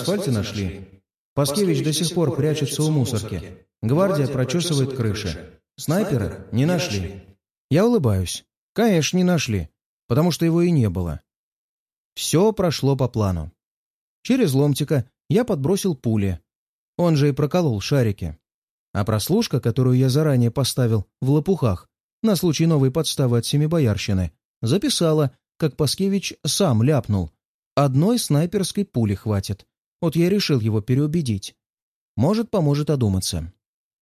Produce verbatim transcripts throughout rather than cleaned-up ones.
асфальте нашли. Паскевич до сих пор прячется у мусорки. Гвардия прочесывает крыши. Снайпера не нашли. Я улыбаюсь. Конечно, не нашли, потому что его и не было. Все прошло по плану. Через ломтика я подбросил пули. Он же и проколол шарики. А прослушка, которую я заранее поставил в лопухах на случай новой подставы от Семибоярщины, записала, как Паскевич сам ляпнул. Одной снайперской пули хватит. Вот я решил его переубедить. Может, поможет одуматься.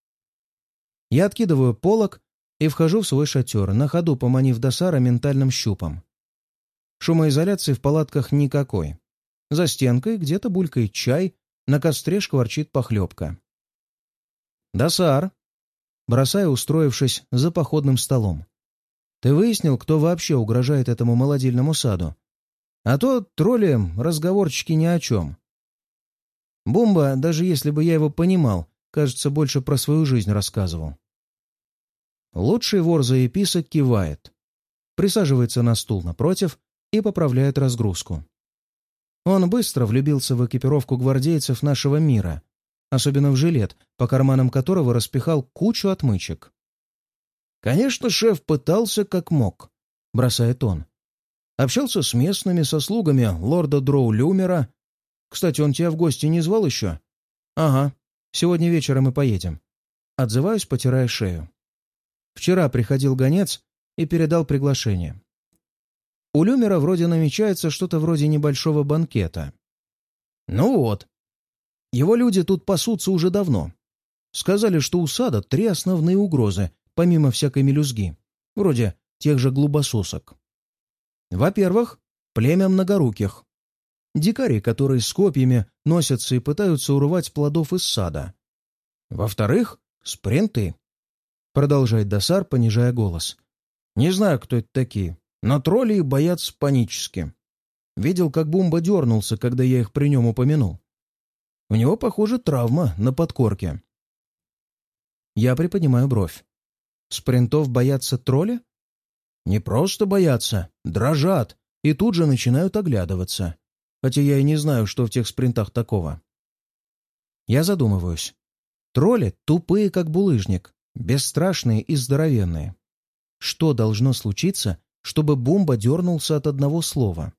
Я откидываю полог и вхожу в свой шатер, на ходу поманив Досара ментальным щупом. Шумоизоляции в палатках никакой. За стенкой где-то булькает чай, на костре шкварчит похлебка. «Досар!» Бросаю, устроившись за походным столом. «Ты выяснил, кто вообще угрожает этому молодильному саду? А то тролли разговорчики ни о чем. Бумба, даже если бы я его понимал, кажется, больше про свою жизнь рассказывал». Лучший вор заеписок кивает, присаживается на стул напротив и поправляет разгрузку. Он быстро влюбился в экипировку гвардейцев нашего мира, особенно в жилет, по карманам которого распихал кучу отмычек. «Конечно, шеф пытался как мог», — бросает он. «Общался с местными, со слугами лорда Дроу-Люмера. Кстати, он тебя в гости не звал еще?» «Ага, сегодня вечером и поедем». Отзываюсь, потирая шею. Вчера приходил гонец и передал приглашение. У Люмера вроде намечается что-то вроде небольшого банкета. Ну вот. Его люди тут пасутся уже давно. Сказали, что у сада три основные угрозы, помимо всякой мелюзги, вроде тех же глубососок. Во-первых, племя многоруких. Дикари, которые с копьями носятся и пытаются урвать плодов из сада. Во-вторых, спринты. Продолжает Досар, понижая голос. Не знаю, кто это такие, но тролли их боятся панически. Видел, как Бумба дернулся, когда я их при нем упомянул. У него, похоже, травма на подкорке. Я приподнимаю бровь. Спринтов боятся тролли? Не просто боятся, дрожат и тут же начинают оглядываться. Хотя я и не знаю, что в тех спринтах такого. Я задумываюсь. Тролли тупые, как булыжник, бесстрашные и здоровенные. Что должно случиться, чтобы Бумба дернулся от одного слова?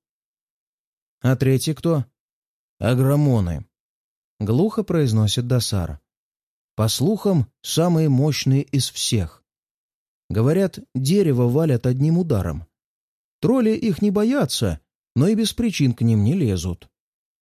А третий кто? Агромоны. Глухо произносит Досар. По слухам, самые мощные из всех. Говорят, дерево валят одним ударом. Тролли их не боятся, но и без причин к ним не лезут.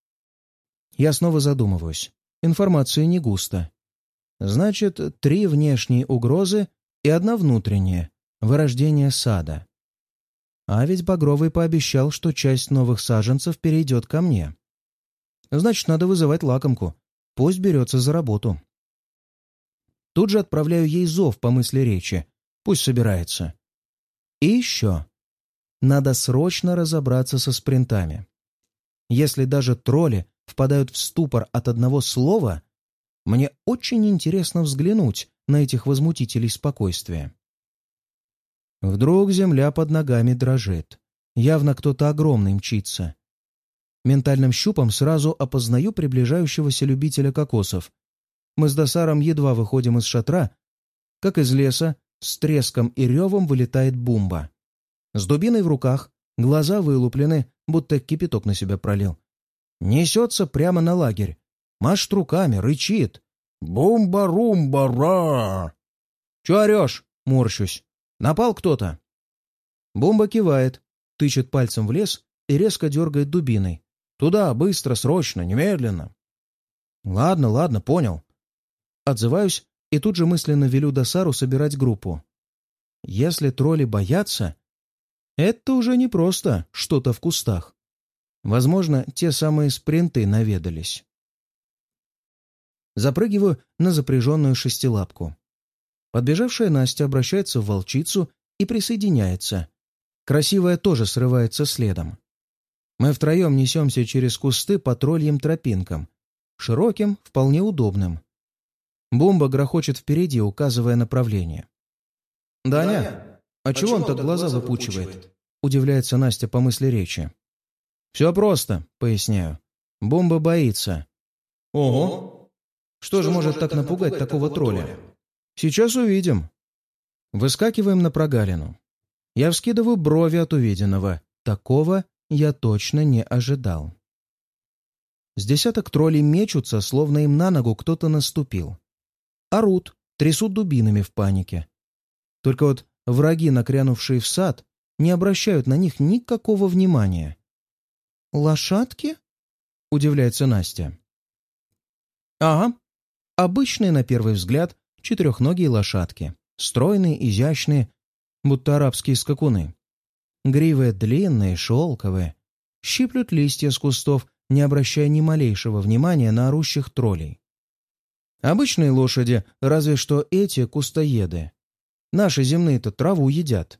Я снова задумываюсь. Информации не густо. Значит, три внешние угрозы и одна внутренняя — вырождение сада. А ведь Багровый пообещал, что часть новых саженцев перейдет ко мне. Значит, надо вызывать лакомку. Пусть берется за работу. Тут же отправляю ей зов по мысли речи. Пусть собирается. И еще. Надо срочно разобраться со спринтами. Если даже тролли впадают в ступор от одного слова, мне очень интересно взглянуть на этих возмутителей спокойствия. Вдруг земля под ногами дрожит. Явно кто-то огромный мчится. Ментальным щупом сразу опознаю приближающегося любителя кокосов. Мы с Досаром едва выходим из шатра, как из леса с треском и ревом вылетает Бумба. С дубиной в руках, глаза вылуплены, будто кипяток на себя пролил. Несется прямо на лагерь. Машет руками, рычит. «Бумба-румба-ра!» «Чё орёшь?» — морщусь. «Напал кто-то?» Бумба кивает, тычет пальцем в лес и резко дергает дубиной. «Туда, быстро, срочно, немедленно!» «Ладно, ладно, понял». Отзываюсь и тут же мысленно велю Досару собирать группу. Если тролли боятся, это уже не просто что-то в кустах. Возможно, те самые спринты наведались. Запрыгиваю на запряженную шестилапку. Подбежавшая Настя обращается в волчицу и присоединяется. Красивая тоже срывается следом. Мы втроем несемся через кусты по тролльим тропинкам. Широким, вполне удобным. Бумба грохочет впереди, указывая направление. «Даня, а, а чего он так глаза выпучивает?» — удивляется Настя по мысли речи. «Все просто», — поясняю. «Бумба боится. Ого! Что же может так напугать такого тролля? Сейчас увидим. Выскакиваем на прогалину. Я вскидываю брови от увиденного. Такого я точно не ожидал. С десяток троллей мечутся, словно им на ногу кто-то наступил. Орут, трясут дубинами в панике. Только вот враги, накрянувшие в сад, не обращают на них никакого внимания. «Лошадки?» — удивляется Настя. «Ага. Обычные, на первый взгляд, четырехногие лошадки. Стройные, изящные, будто арабские скакуны. Гривы длинные, шелковые. Щиплют листья с кустов, не обращая ни малейшего внимания на орущих троллей. Обычные лошади, разве что эти кустоеды. Наши земные-то траву едят».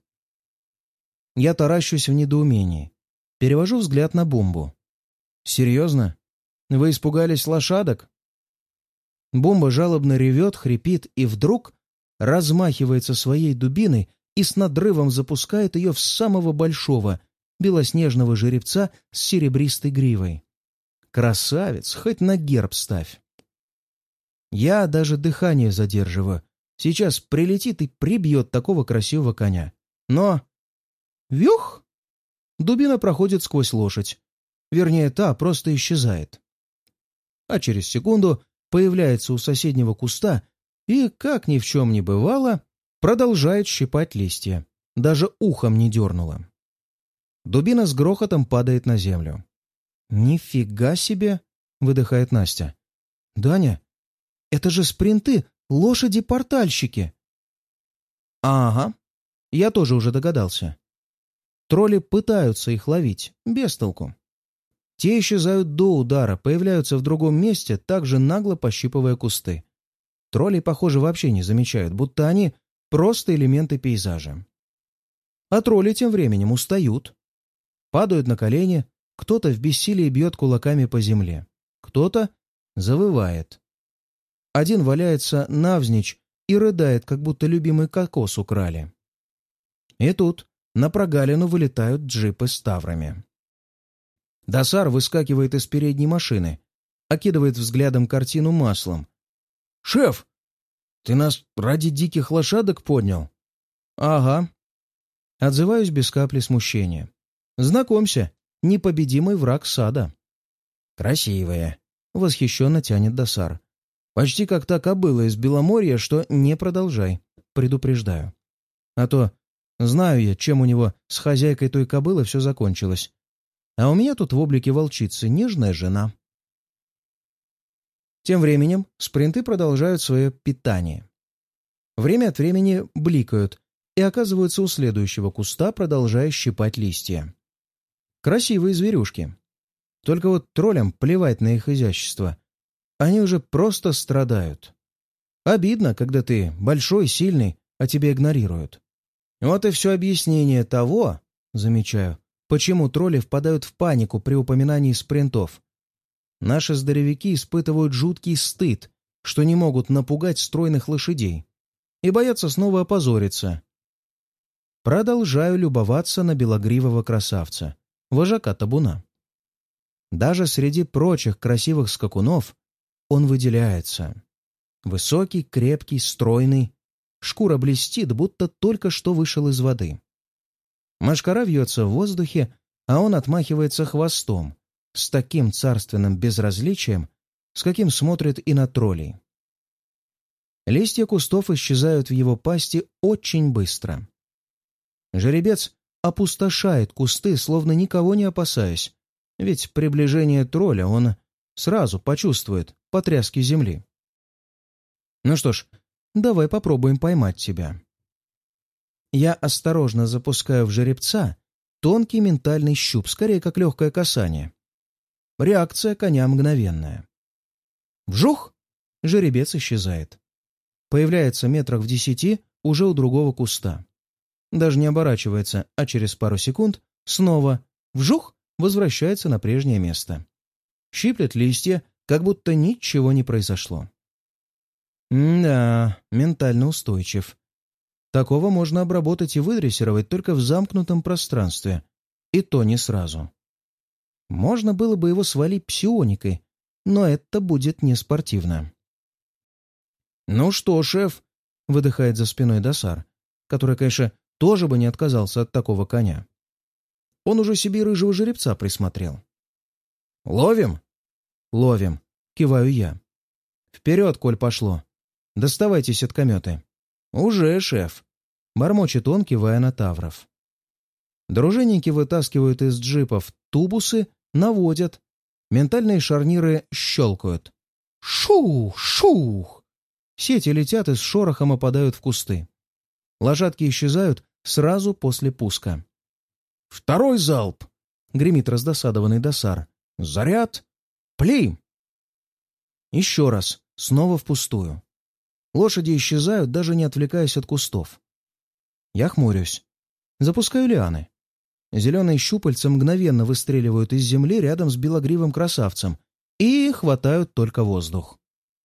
Я таращусь в недоумении. Перевожу взгляд на Бумбу. «Серьезно? Вы испугались лошадок?» Бумба жалобно ревет, хрипит и вдруг размахивается своей дубиной и с надрывом запускает ее в самого большого, белоснежного жеребца с серебристой гривой. Красавец, хоть на герб ставь. Я даже дыхание задерживаю. Сейчас прилетит и прибьет такого красивого коня. Но... Вюх! Дубина проходит сквозь лошадь. Вернее, та просто исчезает. А через секунду появляется у соседнего куста и, как ни в чем не бывало, продолжает щипать листья. Даже ухом не дернула. Дубина с грохотом падает на землю. «Нифига себе!» — выдыхает Настя. «Даня, это же спринты, лошади-портальщики!» «Ага, я тоже уже догадался. Тролли пытаются их ловить, без толку. Те исчезают до удара, появляются в другом месте, также нагло пощипывая кусты. Тролли, похоже, вообще не замечают, будто они просто элементы пейзажа. А тролли тем временем устают. Падают на колени, кто-то в бессилии бьет кулаками по земле, кто-то завывает. Один валяется навзничь и рыдает, как будто любимый кокос украли. И тут на прогалину вылетают джипы с таврами. Досар выскакивает из передней машины, окидывает взглядом картину маслом. «Шеф, ты нас ради диких лошадок поднял?» «Ага». Отзываюсь без капли смущения. «Знакомься, непобедимый враг сада». «Красивые», — восхищенно тянет Досар. «Почти как та кобыла из Беломорья, что не продолжай, предупреждаю. А то знаю я, чем у него с хозяйкой той кобылы все закончилось. А у меня тут в облике волчицы нежная жена». Тем временем спринты продолжают свое питание. Время от времени бликают и оказываются у следующего куста, продолжая щипать листья. Красивые зверюшки. Только вот троллям плевать на их изящество. Они уже просто страдают. Обидно, когда ты большой, сильный, а тебя игнорируют. Вот и все объяснение того, замечаю, почему тролли впадают в панику при упоминании спринтов. Наши здоровяки испытывают жуткий стыд, что не могут напугать стройных лошадей, и боятся снова опозориться. Продолжаю любоваться на белогривого красавца, вожака табуна. Даже среди прочих красивых скакунов он выделяется. Высокий, крепкий, стройный, шкура блестит, будто только что вышел из воды. Мошкара вьется в воздухе, а он отмахивается хвостом, с таким царственным безразличием, с каким смотрит и на троллей. Листья кустов исчезают в его пасти очень быстро. Жеребец опустошает кусты, словно никого не опасаясь, ведь приближение тролля он сразу почувствует по тряске земли. Ну что ж, давай попробуем поймать тебя. Я осторожно запускаю в жеребца тонкий ментальный щуп, скорее как легкое касание. Реакция коня мгновенная. Вжух! Жеребец исчезает. Появляется метрах в десяти уже у другого куста. Даже не оборачивается, а через пару секунд снова вжух возвращается на прежнее место. Щиплет листья, как будто ничего не произошло. М-да, ментально устойчив. Такого можно обработать и выдрессировать только в замкнутом пространстве, и то не сразу. Можно было бы его свалить псионикой, но это будет не спортивно. «Ну что, шеф?» — выдыхает за спиной Досар, который, конечно, тоже бы не отказался от такого коня. Он уже себе рыжего жеребца присмотрел. «Ловим?» «Ловим», — киваю я. «Вперед, коль пошло. Доставайте сеткометы». «Уже, шеф», — бормочет он, кивая на тавров. Дружинники вытаскивают из джипов тубусы, наводят. Ментальные шарниры щелкают. Шух! Шух! Сети летят и с шорохом опадают в кусты. Лошадки исчезают сразу после пуска. «Второй залп!» — гремит раздосадованный Досар. «Заряд! Пли!» Еще раз, снова впустую. Лошади исчезают, даже не отвлекаясь от кустов. Я хмурюсь. Запускаю лианы. Зеленые щупальца мгновенно выстреливают из земли рядом с белогривым красавцем и хватают только воздух.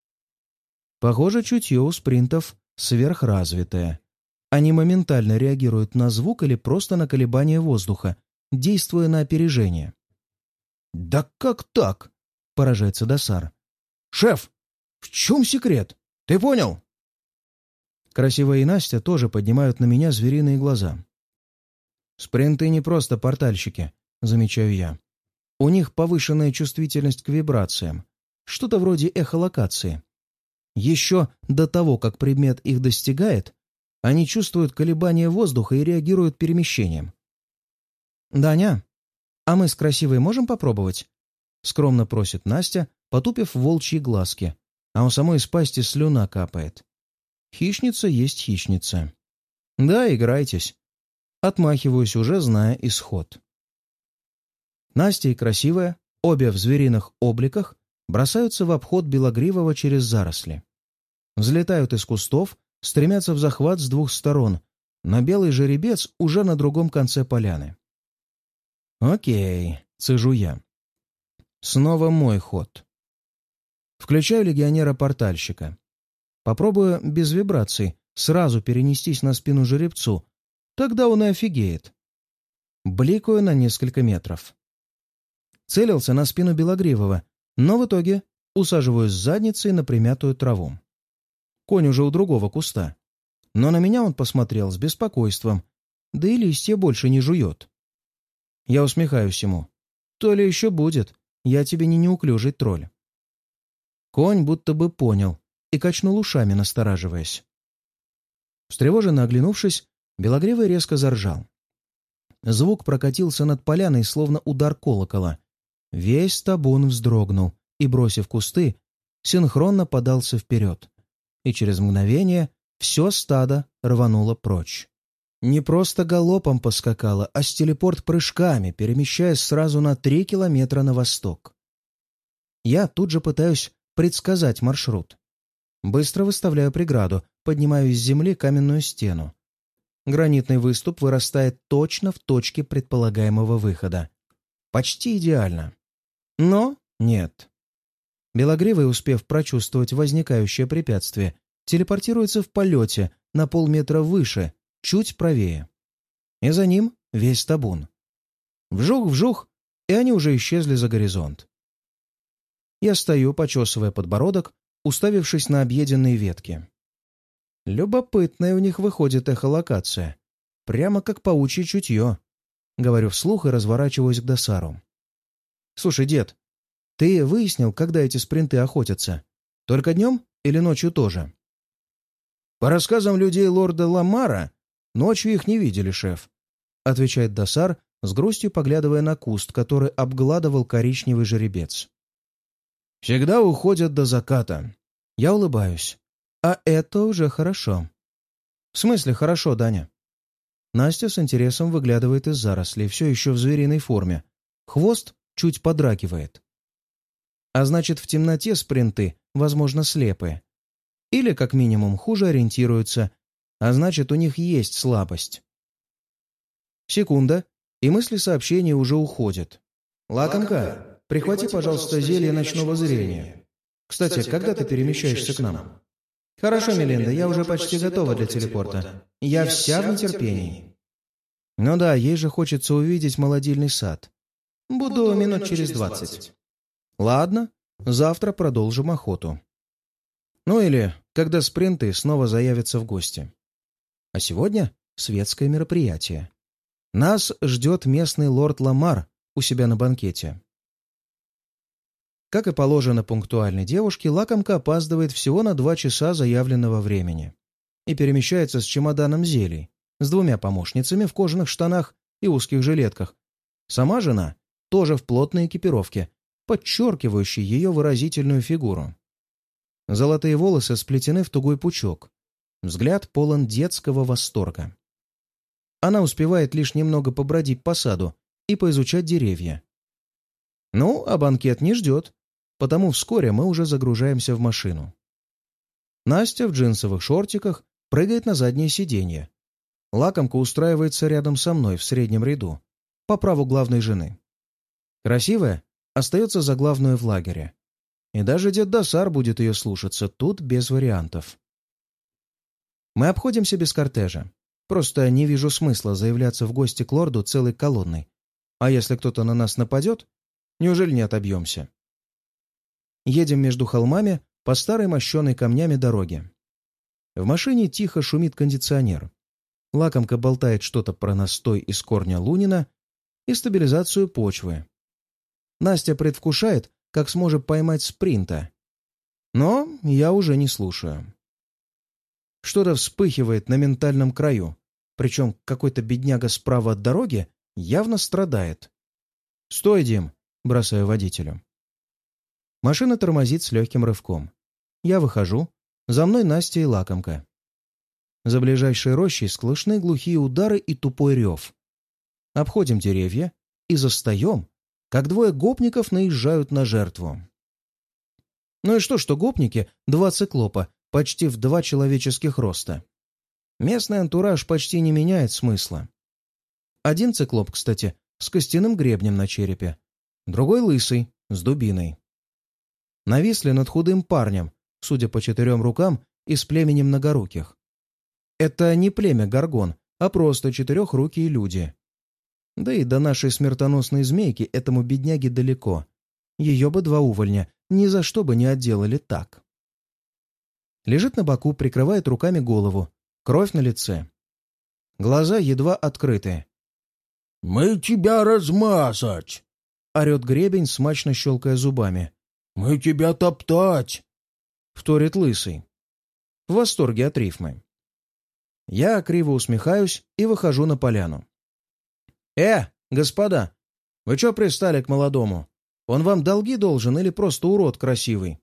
Похоже, чутье у спринтов сверхразвитое. Они моментально реагируют на звук или просто на колебания воздуха, действуя на опережение. «Да как так?» — поражается Досар. «Шеф, в чем секрет? Ты понял?» Красивая и Настя тоже поднимают на меня звериные глаза. «Спринты не просто портальщики», — замечаю я. «У них повышенная чувствительность к вибрациям, что-то вроде эхолокации. Еще до того, как предмет их достигает, они чувствуют колебания воздуха и реагируют перемещением». «Даня, а мы с Красивой можем попробовать?» — скромно просит Настя, потупив волчьи глазки, а у самой из пасти слюна капает. Хищница есть хищница. «Да, играйтесь». Отмахиваюсь, уже зная исход. Настя и Красивая, обе в звериных обликах, бросаются в обход Белогривого через заросли. Взлетают из кустов, стремятся в захват с двух сторон, но белый жеребец уже на другом конце поляны. «Окей», — цежу я. Снова мой ход. Включаю легионера-портальщика. Попробую без вибраций сразу перенестись на спину жеребцу, тогда он и офигеет. Бликаю на несколько метров. Целился на спину Белогривого, но в итоге усаживаюсь с задницей на примятую траву. Конь уже у другого куста. Но на меня он посмотрел с беспокойством, да и листья больше не жует. Я усмехаюсь ему. То ли еще будет, я тебе не неуклюжий тролль. Конь будто бы понял и качнул ушами, настораживаясь. Встревоженно оглянувшись, Белогривый резко заржал. Звук прокатился над поляной, словно удар колокола. Весь табун вздрогнул и, бросив кусты, синхронно подался вперед. И через мгновение все стадо рвануло прочь. Не просто галопом поскакало, а с телепорт-прыжками, перемещаясь сразу на три километра на восток. Я тут же пытаюсь предсказать маршрут. Быстро выставляю преграду, поднимаю из земли каменную стену. Гранитный выступ вырастает точно в точке предполагаемого выхода. Почти идеально. Но нет. Белогривый, успев прочувствовать возникающее препятствие, телепортируется в полете на полметра выше, чуть правее. И за ним весь табун. Вжух-вжух, и они уже исчезли за горизонт. Я стою, почесывая подбородок, уставившись на объеденные ветки. Любопытная у них выходит эхолокация. Прямо как паучье чутье. Говорю вслух и разворачиваюсь к Досару. «Слушай, дед, ты выяснил, когда эти спринты охотятся? Только днем или ночью тоже?» «По рассказам людей лорда Ламара, ночью их не видели, шеф», — отвечает Досар, с грустью поглядывая на куст, который обгладывал коричневый жеребец. «Всегда уходят до заката». Я улыбаюсь. А это уже хорошо. В смысле хорошо, Даня? Настя с интересом выглядывает из зарослей, все еще в звериной форме. Хвост чуть подрагивает. А значит, в темноте спринты, возможно, слепые. Или, как минимум, хуже ориентируются, а значит, у них есть слабость. Секунда, и мысли сообщения уже уходят. «Лакомка, прихвати, пожалуйста, зелье ночного зрения. Кстати, когда ты перемещаешься к нам?» «Хорошо, Мелинда, я уже почти готова для телепорта. Я вся в нетерпении». «Ну да, ей же хочется увидеть молодильный сад. Буду минут через двадцать». «Ладно, завтра продолжим охоту. Ну или когда спринты снова заявятся в гости. А сегодня светское мероприятие. Нас ждет местный лорд Ламар у себя на банкете. Как и положено пунктуальной девушке, лакомка опаздывает всего на два часа заявленного времени и перемещается с чемоданом зелий, с двумя помощницами в кожаных штанах и узких жилетках. Сама жена тоже в плотной экипировке, подчеркивающей ее выразительную фигуру. Золотые волосы сплетены в тугой пучок. Взгляд полон детского восторга. Она успевает лишь немного побродить по саду и поизучать деревья. Ну, а банкет не ждет, потому вскоре мы уже загружаемся в машину. Настя в джинсовых шортиках прыгает на заднее сиденье. Лакомка устраивается рядом со мной в среднем ряду, по праву главной жены. Красивая остается за главную в лагере. И даже дед Досар будет ее слушаться, тут без вариантов. Мы обходимся без кортежа. Просто не вижу смысла заявляться в гости к лорду целой колонной. А если кто-то на нас нападет, неужели не отобьемся? Едем между холмами по старой мощеной камнями дороге. В машине тихо шумит кондиционер. Лакомка болтает что-то про настой из корня лунина и стабилизацию почвы. Настя предвкушает, как сможет поймать спринта. Но я уже не слушаю. Что-то вспыхивает на ментальном краю, причем какой-то бедняга справа от дороги явно страдает. «Стой, Дим!» — бросаю водителю. Машина тормозит с легким рывком. Я выхожу, за мной Настя и лакомка. За ближайшей рощей слышны глухие удары и тупой рев. Обходим деревья и застаем, как двое гопников наезжают на жертву. Ну и что, что гопники — два циклопа, почти в два человеческих роста. Местный антураж почти не меняет смысла. Один циклоп, кстати, с костяным гребнем на черепе, другой лысый, с дубиной. Нависли над худым парнем, судя по четырем рукам, из племени многоруких. Это не племя Горгон, а просто четырехрукие люди. Да и до нашей смертоносной змейки этому бедняге далеко. Ее бы два увольня ни за что бы не отделали так. Лежит на боку, прикрывает руками голову. Кровь на лице. Глаза едва открыты. «Мы тебя размазать!» — орет гребень, смачно щелкая зубами. «Мы тебя топтать!» — вторит лысый. В восторге от рифмы. Я криво усмехаюсь и выхожу на поляну. «Э, господа, вы чё пристали к молодому? Он вам долги должен или просто урод красивый?»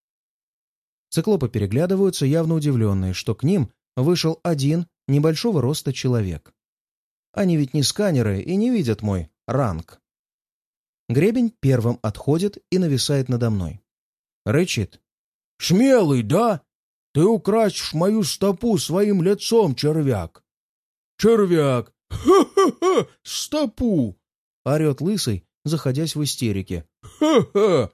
Циклопы переглядываются, явно удивленные, что к ним вышел один небольшого роста человек. Они ведь не сканеры и не видят мой ранг. Гребень первым отходит и нависает надо мной. Рычит. «Смелый, да? Ты украсишь мою стопу своим лицом, червяк!» «Червяк! Ха-ха-ха! Стопу!» — орет лысый, заходясь в истерике. «Ха-ха!»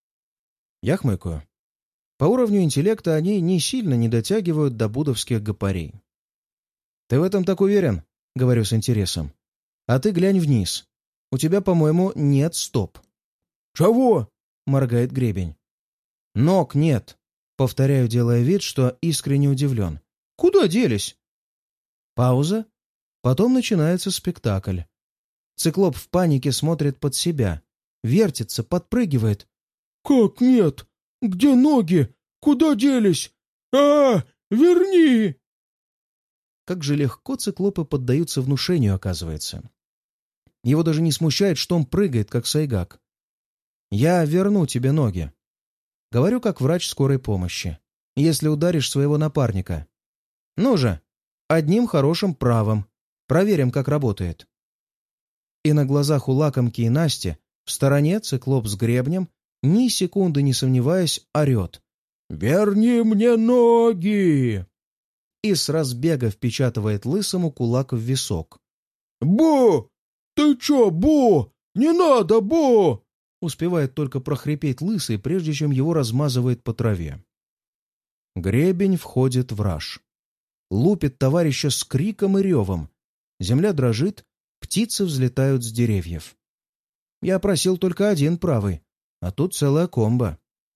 Я хмыкаю. По уровню интеллекта они не сильно не дотягивают до будовских гопарей. «Ты в этом так уверен?» — говорю с интересом. «А ты глянь вниз. У тебя, по-моему, нет стоп». «Чего?» — моргает гребень. «Ног нет», — повторяю, делая вид, что искренне удивлен. «Куда делись?» Пауза. Потом начинается спектакль. Циклоп в панике смотрит под себя. Вертится, подпрыгивает. «Как нет? Где ноги? Куда делись? А, верни!» Как же легко циклопы поддаются внушению, оказывается. Его даже не смущает, что он прыгает, как сайгак. «Я верну тебе ноги». Говорю, как врач скорой помощи. «Если ударишь своего напарника. Ну же, одним хорошим правом. Проверим, как работает». И на глазах у лакомки и Насти в стороне циклоп с гребнем, ни секунды не сомневаясь, орет. «Верни мне ноги!» И с разбега впечатывает лысому кулак в висок. «Бо! Ты чё, Бо? Не надо, Бо!» Успевает только прохрипеть лысый, прежде чем его размазывает по траве. Гребень входит в раж. Лупит товарища с криком и ревом. Земля дрожит, птицы взлетают с деревьев. Я просил только один правый, а тут целая комбо.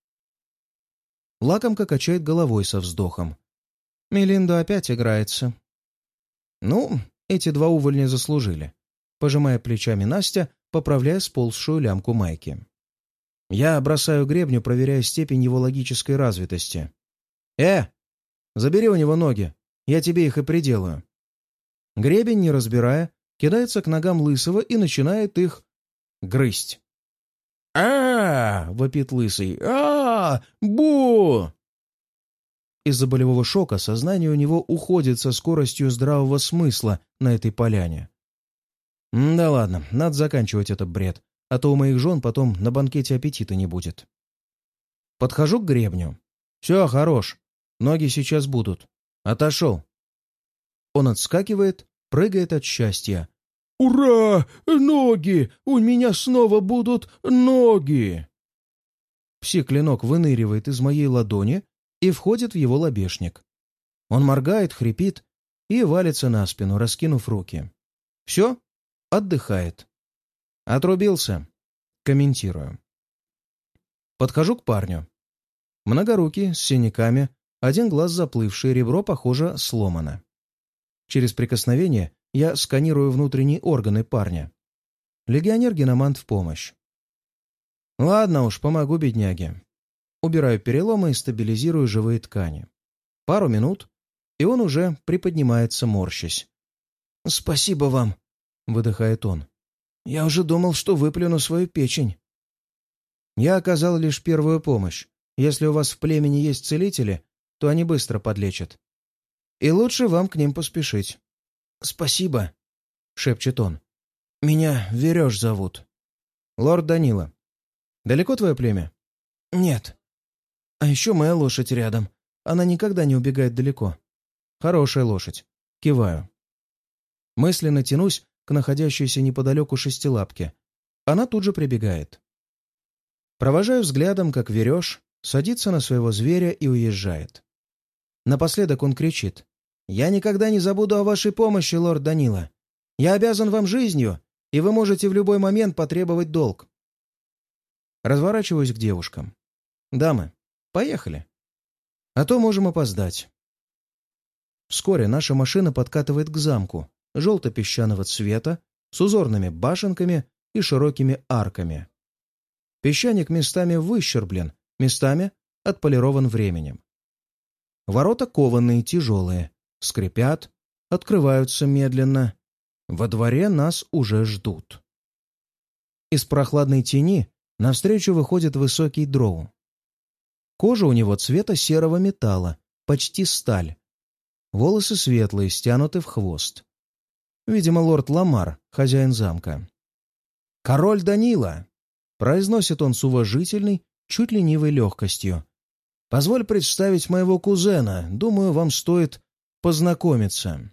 Лакомка качает головой со вздохом. Мелинда опять играется. Ну, эти два увольня заслужили. Пожимая плечами Настя, поправляя сползшую лямку майки. Я бросаю гребню, проверяя степень его логической развитости. «Э! Забери у него ноги, я тебе их и приделаю». Гребень, не разбирая, кидается к ногам Лысого и начинает их грызть. а, -а, -а вопит Лысый. а, -а, -а Бу! Из-за болевого шока сознание у него уходит со скоростью здравого смысла на этой поляне. Да ладно, надо заканчивать этот бред, а то у моих жен потом на банкете аппетита не будет. Подхожу к гребню. Все, хорош. Ноги сейчас будут. Отошел. Он отскакивает, прыгает от счастья. «Ура! Ноги! У меня снова будут ноги!» Пси-клинок выныривает из моей ладони и входит в его лобешник. Он моргает, хрипит и валится на спину, раскинув руки. «Все? Отдыхает». «Отрубился», — комментирую. Подхожу к парню. Многорукий, с синяками, один глаз заплывший, ребро, похоже, сломано. Через прикосновение я сканирую внутренние органы парня. Легионер-геномант в помощь. Ладно уж, помогу бедняге. Убираю переломы и стабилизирую живые ткани. Пару минут, и он уже приподнимается, морщась. «Спасибо вам», — выдыхает он. «Я уже думал, что выплюну свою печень». Я оказал лишь первую помощь. Если у вас в племени есть целители, то они быстро подлечат. И лучше вам к ним поспешить. «Спасибо», — шепчет он. «Меня Верёж зовут». «Лорд Данила. Далеко твое племя?» «Нет. А еще моя лошадь рядом. Она никогда не убегает далеко». «Хорошая лошадь». Киваю. Мысленно тянусь к находящейся неподалеку шестилапке. Она тут же прибегает. Провожаю взглядом, как Верёж садится на своего зверя и уезжает. Напоследок он кричит. «Я никогда не забуду о вашей помощи, лорд Данила. Я обязан вам жизнью, и вы можете в любой момент потребовать долг». Разворачиваюсь к девушкам. «Дамы, поехали. А то можем опоздать». Вскоре наша машина подкатывает к замку, желто-песчаного цвета, с узорными башенками и широкими арками. Песчаник местами выщерблен, местами отполирован временем. Ворота кованые, тяжелые, скрипят, открываются медленно. Во дворе нас уже ждут. Из прохладной тени навстречу выходит высокий дроу. Кожа у него цвета серого металла, почти сталь. Волосы светлые, стянуты в хвост. Видимо, лорд Ламар, хозяин замка. «Король Данила!» — произносит он с уважительной, чуть ленивой легкостью. «Позволь представить моего кузена. Думаю, вам стоит познакомиться».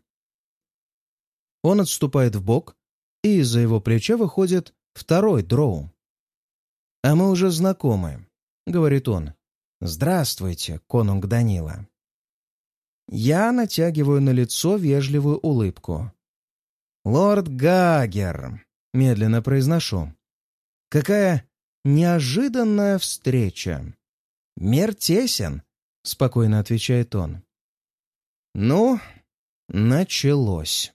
Он отступает вбок, и из-за его плеча выходит второй дроу. «А мы уже знакомы», — говорит он. «Здравствуйте, конунг Данила». Я натягиваю на лицо вежливую улыбку. «Лорд Гагер», — медленно произношу. «Какая неожиданная встреча!» «Мир тесен», — спокойно отвечает он. «Ну, началось».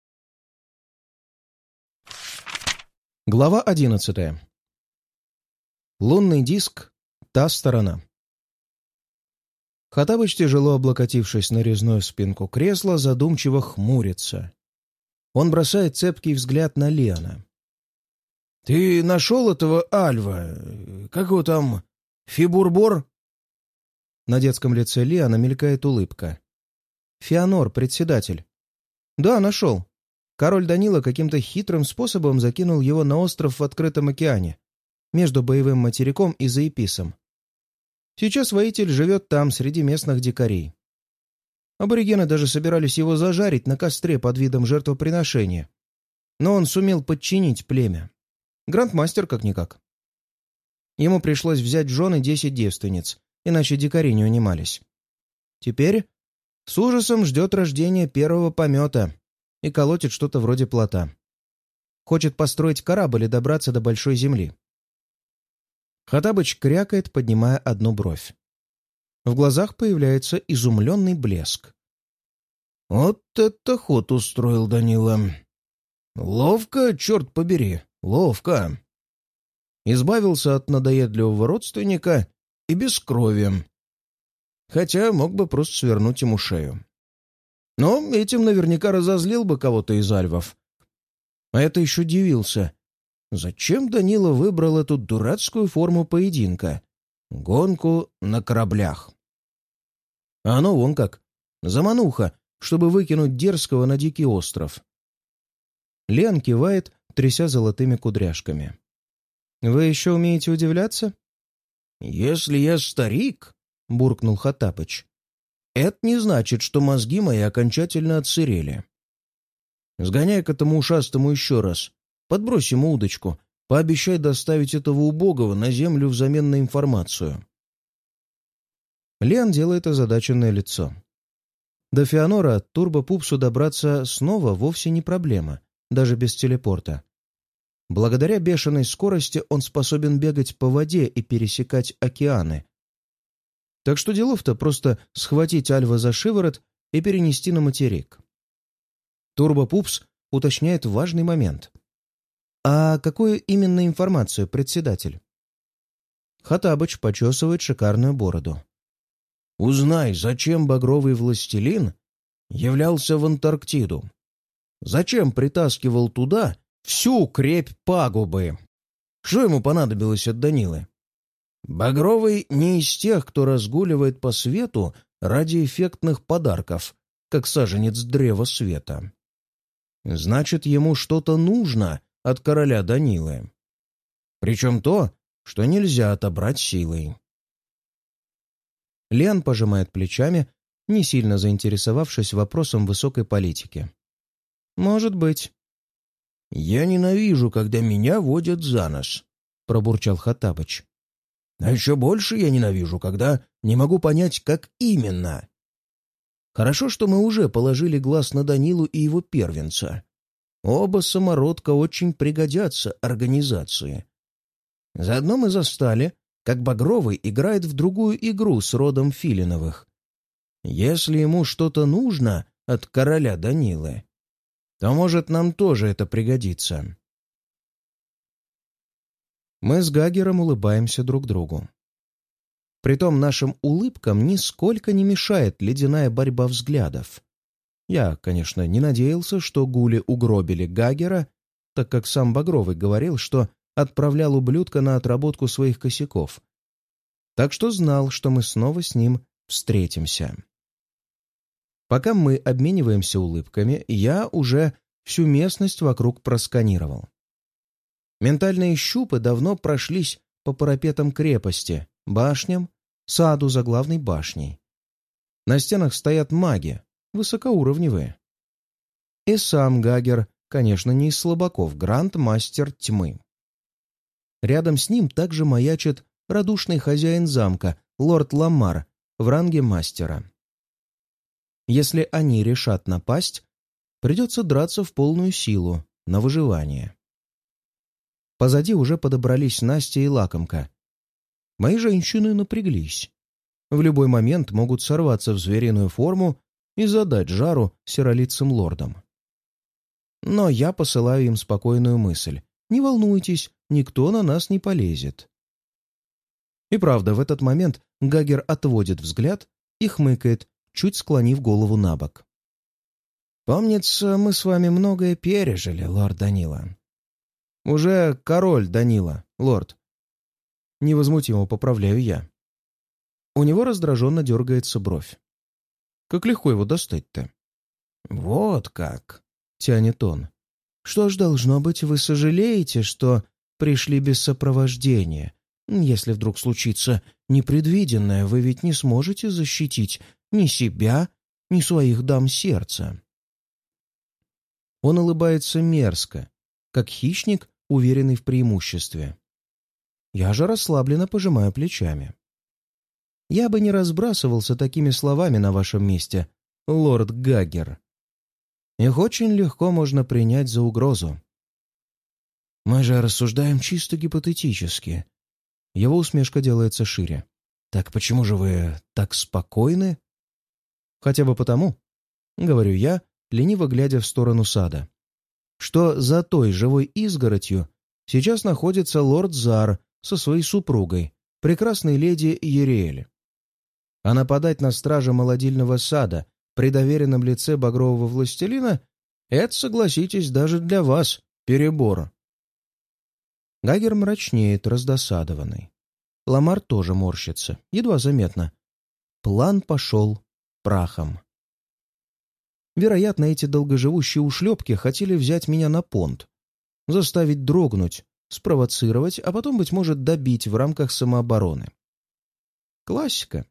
Глава одиннадцатая. Лунный диск. Та сторона. Хоттабыч, тяжело облокотившись на резную спинку кресла, задумчиво хмурится. Он бросает цепкий взгляд на Лиана. «Ты нашел этого Альва? Как его там? Фибурбор?» На детском лице Лиана мелькает улыбка. «Феонор, председатель». «Да, нашел. Король Данила каким-то хитрым способом закинул его на остров в открытом океане, между боевым материком и Заеписом. Сейчас воитель живет там, среди местных дикарей. Аборигены даже собирались его зажарить на костре под видом жертвоприношения. Но он сумел подчинить племя. Грандмастер как-никак. Ему пришлось взять в жены десять девственниц, иначе дикари не унимались. Теперь с ужасом ждет рождения первого помета и колотит что-то вроде плота. Хочет построить корабль и добраться до Большой Земли. Хоттабыч крякает, поднимая одну бровь. В глазах появляется изумленный блеск. «Вот это ход устроил Данила! Ловко, черт побери, ловко!» Избавился от надоедливого родственника и без крови. Хотя мог бы просто свернуть ему шею. Но этим наверняка разозлил бы кого-то из альвов. А это еще дивился. Зачем Данила выбрал эту дурацкую форму поединка? Гонку на кораблях. А оно вон как. Замануха, чтобы выкинуть дерзкого на дикий остров. Лен кивает, тряся золотыми кудряшками. «Вы еще умеете удивляться?» «Если я старик», — буркнул Хоттапыч, — «это не значит, что мозги мои окончательно отсырели. Сгоняй к этому ушастому еще раз, подбрось ему удочку, пообещай доставить этого убогого на землю взамен на информацию». Лен делает озадаченное лицо. До Феонора Турбо-Пупсу добраться снова вовсе не проблема, даже без телепорта. Благодаря бешеной скорости он способен бегать по воде и пересекать океаны. Так что делов-то просто схватить Альва за шиворот и перенести на материк. Турбо-Пупс уточняет важный момент. «А какую именно информацию, председатель?» Хоттабыч почесывает шикарную бороду. «Узнай, зачем багровый властелин являлся в Антарктиду? Зачем притаскивал туда всю крепь пагубы? Что ему понадобилось от Данилы? Багровый не из тех, кто разгуливает по свету ради эффектных подарков, как саженец древа света. Значит, ему что-то нужно от короля Данилы. Причем то, что нельзя отобрать силой». Лен пожимает плечами, не сильно заинтересовавшись вопросом высокой политики. «Может быть». «Я ненавижу, когда меня водят за нос», — пробурчал Хоттабыч. «А еще больше я ненавижу, когда не могу понять, как именно. Хорошо, что мы уже положили глаз на Данилу и его первенца. Оба самородка очень пригодятся организации. Заодно мы застали, как Багровый играет в другую игру с родом Филиновых. Если ему что-то нужно от короля Данилы, то, может, нам тоже это пригодится». Мы с Гагером улыбаемся друг другу. Притом нашим улыбкам нисколько не мешает ледяная борьба взглядов. Я, конечно, не надеялся, что гули угробили Гагера, так как сам Багровый говорил, что отправлял ублюдка на отработку своих косяков. Так что знал, что мы снова с ним встретимся. Пока мы обмениваемся улыбками, я уже всю местность вокруг просканировал. Ментальные щупы давно прошлись по парапетам крепости, башням, саду за главной башней. На стенах стоят маги, высокоуровневые. И сам Гагер, конечно, не из слабаков, гранд-мастер тьмы. Рядом с ним также маячит радушный хозяин замка, лорд Ламар, в ранге мастера. Если они решат напасть, придется драться в полную силу, на выживание. Позади уже подобрались Настя и Лакомка. Мои женщины напряглись. В любой момент могут сорваться в звериную форму и задать жару серолицым лордам. Но я посылаю им спокойную мысль. Не волнуйтесь, никто на нас не полезет. И правда, в этот момент Гагер отводит взгляд и хмыкает, чуть склонив голову на бок. «Помнится, мы с вами многое пережили, лорд Данила». «Уже король Данила, лорд». Невозмутимо поправляю я. У него раздраженно дергается бровь. Как легко его достать-то? «Вот как!» — тянет он. «Что ж, должно быть, вы сожалеете, что пришли без сопровождения. Если вдруг случится непредвиденное, вы ведь не сможете защитить ни себя, ни своих дам сердца». Он улыбается мерзко, как хищник, уверенный в преимуществе. Я же расслабленно пожимаю плечами. Я бы не разбрасывался такими словами на вашем месте, лорд Гагер. Их очень легко можно принять за угрозу. Мы же рассуждаем чисто гипотетически. Его усмешка делается шире. «Так почему же вы так спокойны?» «Хотя бы потому», — говорю я, лениво глядя в сторону сада, «что за той живой изгородью сейчас находится лорд Зар со своей супругой, прекрасной леди Ериэль. А нападать на стража молодильного сада при доверенном лице багрового властелина — это, согласитесь, даже для вас перебор». Гагер мрачнеет, раздосадованный. Ламар тоже морщится, едва заметно. План пошел прахом. Вероятно, эти долгоживущие ушлепки хотели взять меня на понт, заставить дрогнуть, спровоцировать, а потом, быть может, добить в рамках самообороны. Классика.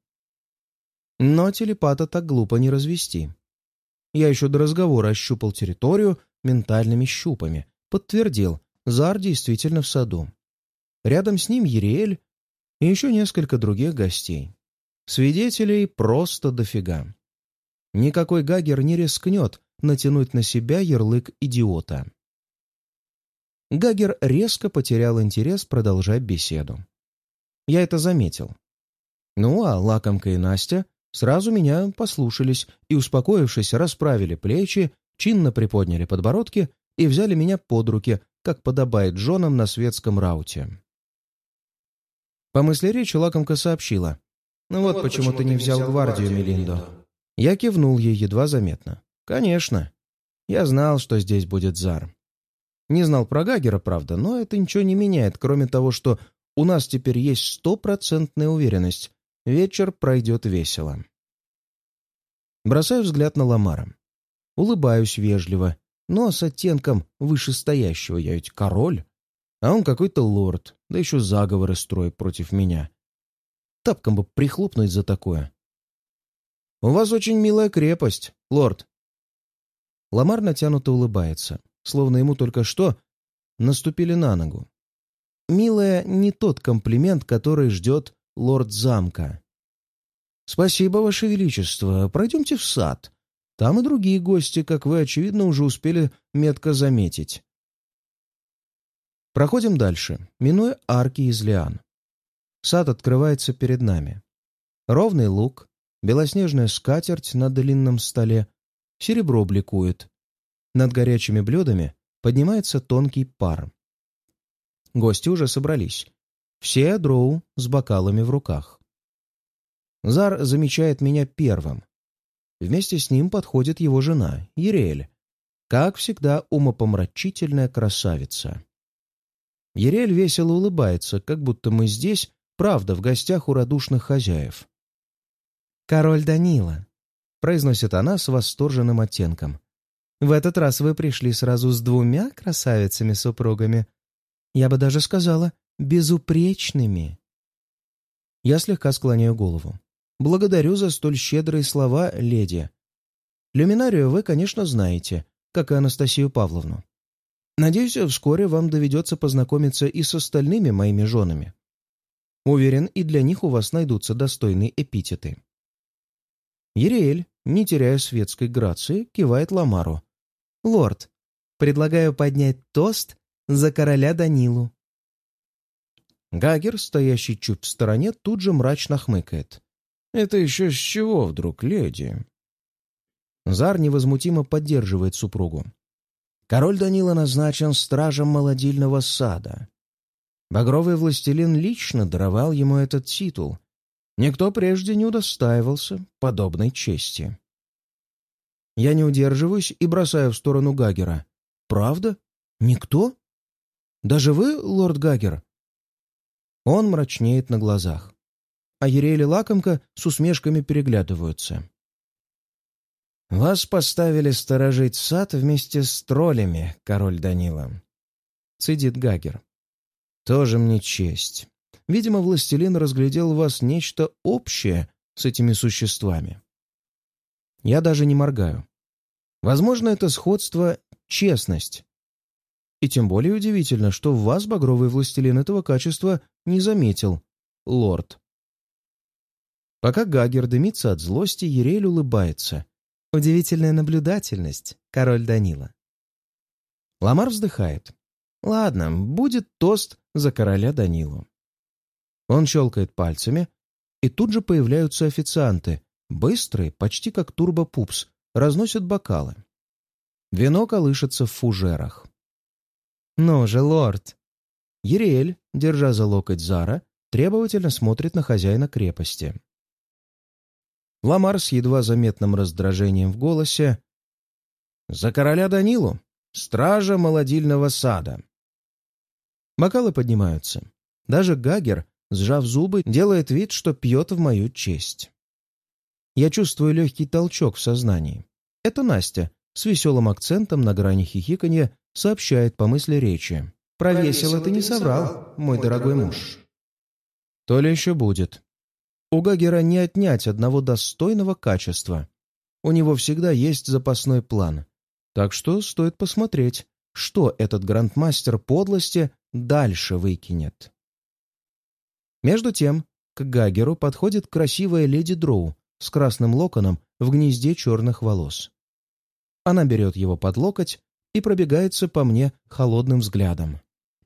Но телепата так глупо не развести. Я еще до разговора ощупал территорию ментальными щупами, подтвердил, Зар действительно в саду. Рядом с ним Ериэль и еще несколько других гостей. Свидетелей просто дофига. Никакой Гагер не рискнет натянуть на себя ярлык идиота. Гагер резко потерял интерес продолжать беседу. Я это заметил. Ну, а Лакомка и Настя сразу меня послушались и, успокоившись, расправили плечи, чинно приподняли подбородки и взяли меня под руки, как подобает женам на светском рауте. По мысли речи Лакомка сообщила: «Ну вот, вот почему, почему ты не взял гвардию, Мелиндо». Я кивнул ей едва заметно. «Конечно. Я знал, что здесь будет Зар. Не знал про Гагера, правда, но это ничего не меняет, кроме того, что у нас теперь есть стопроцентная уверенность. Вечер пройдет весело». Бросаю взгляд на Ламара. Улыбаюсь вежливо, но с оттенком вышестоящего. Я ведь король, а он какой-то лорд, да еще заговоры строит против меня. Тапком бы прихлопнуть за такое. «У вас очень милая крепость, лорд». Ламар натянуто улыбается, словно ему только что наступили на ногу. «Милая» — не тот комплимент, который ждет лорд замка. «Спасибо, Ваше Величество. Пройдемте в сад. Там и другие гости, как вы, очевидно, уже успели метко заметить». Проходим дальше, минуя арки из лиан. Сад открывается перед нами. Ровный луг, белоснежная скатерть на длинном столе, серебро бликует. Над горячими блюдами поднимается тонкий пар. Гости уже собрались. Все дроу с бокалами в руках. Зар замечает меня первым. Вместе с ним подходит его жена, Ериэль, как всегда умопомрачительная красавица. Ериэль весело улыбается, как будто мы здесь, правда, в гостях у радушных хозяев. «Король Данила», — произносит она с восторженным оттенком. «В этот раз вы пришли сразу с двумя красавицами-супругами. Я бы даже сказала, безупречными». Я слегка склоняю голову. «Благодарю за столь щедрые слова, леди. Люминарию вы, конечно, знаете, как и Анастасию Павловну. Надеюсь, вскоре вам доведется познакомиться и с остальными моими женами. Уверен, и для них у вас найдутся достойные эпитеты». Ериэль, не теряя светской грации, кивает Ламару. «Лорд, предлагаю поднять тост за короля Данилу». Гагер, стоящий чуть в стороне, тут же мрачно хмыкает. «Это еще с чего вдруг, леди?» Зар невозмутимо поддерживает супругу. «Король Данила назначен стражем молодильного сада. Багровый властелин лично даровал ему этот титул. Никто прежде не удостаивался подобной чести». Я не удерживаюсь и бросаю в сторону Гагера. «Правда? Никто? Даже вы, лорд Гагер?» Он мрачнеет на глазах, а Ериэль и Лакомка с усмешками переглядываются. «Вас поставили сторожить сад вместе с троллями, король Данила», — цедит Гагер. «Тоже мне честь. Видимо, властелин разглядел в вас нечто общее с этими существами». Я даже не моргаю. Возможно, это сходство — честность. И тем более удивительно, что в вас багровый властелин этого качества не заметил, лорд. Пока Гагер дымится от злости, Ериэль улыбается. «Удивительная наблюдательность, король Данила». Ламар вздыхает. «Ладно, будет тост за короля Данилу». Он щелкает пальцами, и тут же появляются официанты, быстрые, почти как турбо-пупс, разносят бокалы. Вино колышется в фужерах. «Ну же, лорд!» Ериэль, держа за локоть Зара, требовательно смотрит на хозяина крепости. Ламар с едва заметным раздражением в голосе: «За короля Данилу, стража молодильного сада!» Бокалы поднимаются. Даже Гагер, сжав зубы, делает вид, что пьет в мою честь. Я чувствую легкий толчок в сознании. Это Настя с веселым акцентом на грани хихиканья сообщает по мысли речи: «Про весело ты не соврал, мой дорогой муж». То ли еще будет. У Гагера не отнять одного достойного качества. У него всегда есть запасной план. Так что стоит посмотреть, что этот грандмастер подлости дальше выкинет. Между тем, к Гагеру подходит красивая леди Дроу с красным локоном в гнезде черных волос. Она берет его под локоть и пробегается по мне холодным взглядом.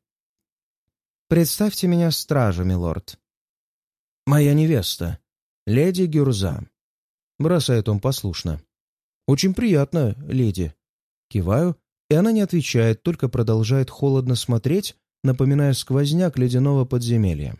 «Представьте меня стражу, милорд». «Моя невеста, леди Гюрза», — бросает он послушно. «Очень приятно, леди». Киваю, и она не отвечает, только продолжает холодно смотреть, напоминая сквозняк ледяного подземелья.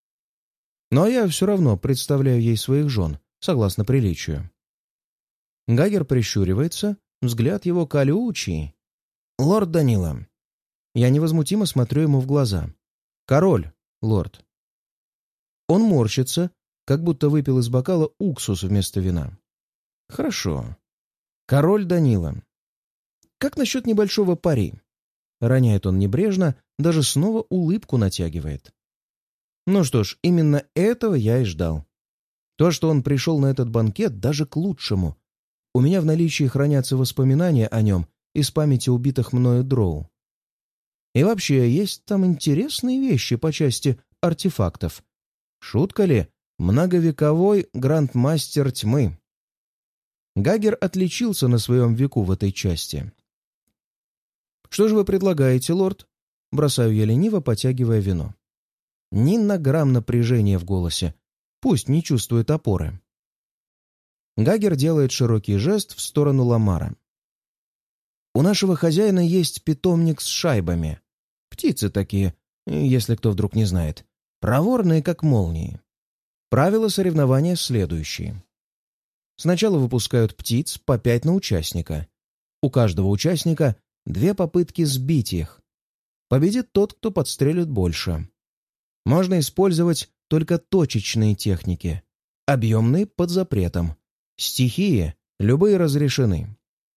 Но я все равно представляю ей своих жен, согласно приличию. Гагер прищуривается, взгляд его колючий. «Лорд Данила». Я невозмутимо смотрю ему в глаза. «Король, лорд». Он морщится, как будто выпил из бокала уксус вместо вина. «Хорошо. Король Данила. Как насчет небольшого пари?» Роняет он небрежно, даже снова улыбку натягивает. Ну что ж, именно этого я и ждал. То, что он пришел на этот банкет, даже к лучшему. У меня в наличии хранятся воспоминания о нем из памяти убитых мною дроу. И вообще, есть там интересные вещи по части артефактов. Шутка ли? Многовековой грандмастер тьмы. Гагер отличился на своем веку в этой части. «Что же вы предлагаете, лорд?» Бросаю я лениво, потягивая вино. Ни на грамм напряжения в голосе. Пусть не чувствует опоры. Гагер делает широкий жест в сторону Ламара. «У нашего хозяина есть питомник с шайбами. Птицы такие, если кто вдруг не знает. Проворные, как молнии. Правила соревнования следующие. Сначала выпускают птиц по пять на участника. У каждого участника две попытки сбить их. Победит тот, кто подстрелит больше. Можно использовать только точечные техники. Объемные под запретом. Стихии любые разрешены».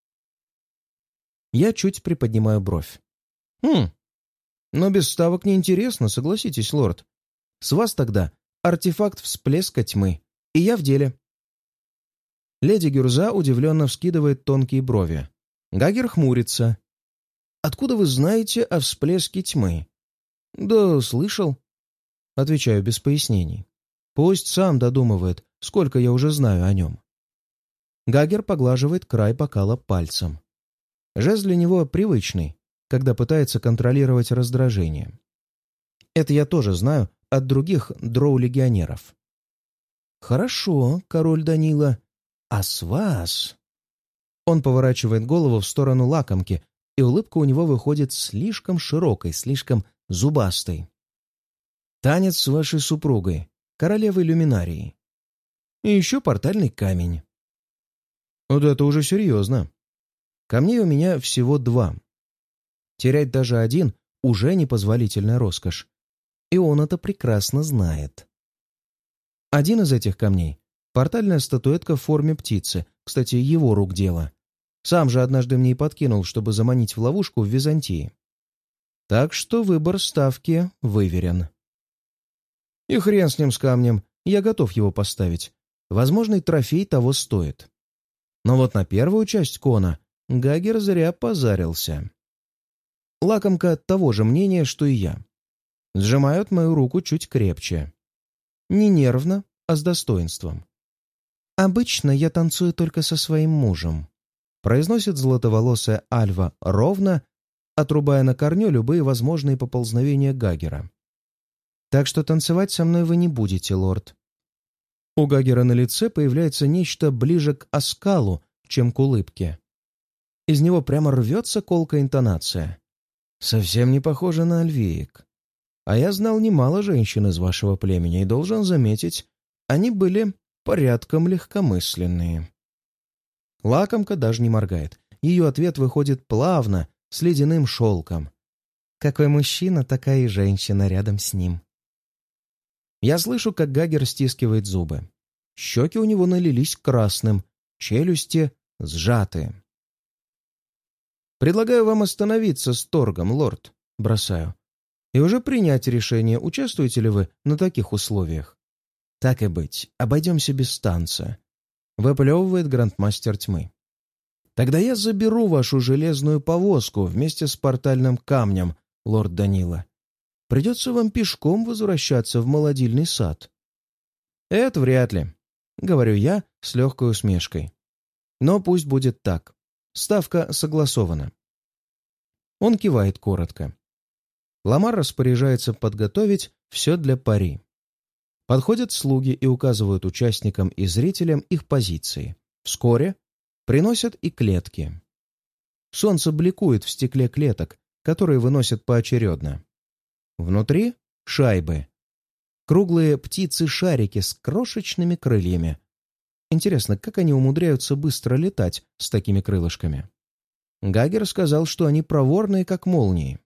Я чуть приподнимаю бровь. «Хм, но без ставок неинтересно, согласитесь, лорд. С вас тогда артефакт всплеска тьмы, и я в деле». Леди Гюрза удивленно вскидывает тонкие брови. Гагер хмурится. «Откуда вы знаете о всплеске тьмы?» «Да слышал». Отвечаю без пояснений. Пусть сам додумывает, сколько я уже знаю о нем. Гагер поглаживает край бокала пальцем. Жест для него привычный, когда пытается контролировать раздражение. Это я тоже знаю от других дроу-легионеров. «Хорошо, король Данила. А с вас...» Он поворачивает голову в сторону лакомки, и улыбка у него выходит слишком широкой, слишком зубастой. «Танец с вашей супругой, королевой Люминарии. И еще портальный камень». Вот это уже серьезно. Камней у меня всего два. Терять даже один уже непозволительная роскошь. И он это прекрасно знает. Один из этих камней — портальная статуэтка в форме птицы, кстати, его рук дело. Сам же однажды мне и подкинул, чтобы заманить в ловушку в Византии. Так что выбор ставки выверен. И хрен с ним, с камнем, я готов его поставить. Возможный трофей того стоит. Но вот на первую часть кона Гагер зря позарился. Лакомка того же мнения, что и я. Сжимают мою руку чуть крепче. Не нервно, а с достоинством. «Обычно я танцую только со своим мужем», произносит золотоволосая Альва ровно, отрубая на корню любые возможные поползновения Гагера. «Так что танцевать со мной вы не будете, лорд». У Гагера на лице появляется нечто ближе к оскалу, чем к улыбке. Из него прямо рвется колкая интонация. Совсем не похоже на альвеек. А я знал немало женщин из вашего племени и должен заметить, они были порядком легкомысленные. Лакомка даже не моргает. Ее ответ выходит плавно, с ледяным шелком. Какой мужчина, такая и женщина рядом с ним. Я слышу, как Гагер стискивает зубы. Щеки у него налились красным, челюсти сжаты. «Предлагаю вам остановиться с торгом, лорд», — бросаю, «и уже принять решение, участвуете ли вы на таких условиях». «Так и быть, обойдемся без танца», — выплевывает грандмастер тьмы. «Тогда я заберу вашу железную повозку вместе с портальным камнем, лорд Данила. Придется вам пешком возвращаться в молодильный сад». «Это вряд ли», — говорю я с легкой усмешкой. «Но пусть будет так. Ставка согласована». Он кивает коротко. Ламар распоряжается подготовить все для пари. Подходят слуги и указывают участникам и зрителям их позиции. Вскоре приносят и клетки. Солнце бликует в стекле клеток, которые выносят поочередно. Внутри — шайбы. Круглые птицы-шарики с крошечными крыльями. Интересно, как они умудряются быстро летать с такими крылышками? Гагер сказал, что они проворные, как молнии.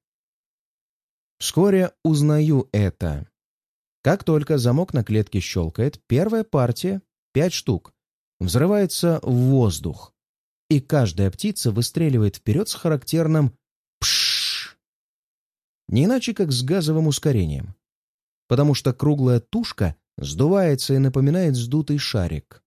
Вскоре узнаю это. Как только замок на клетке щелкает, первая партия, пять штук, взрывается в воздух, и каждая птица выстреливает вперед с характерным «пшшш». Не иначе, как с газовым ускорением, потому что круглая тушка сдувается и напоминает сдутый шарик.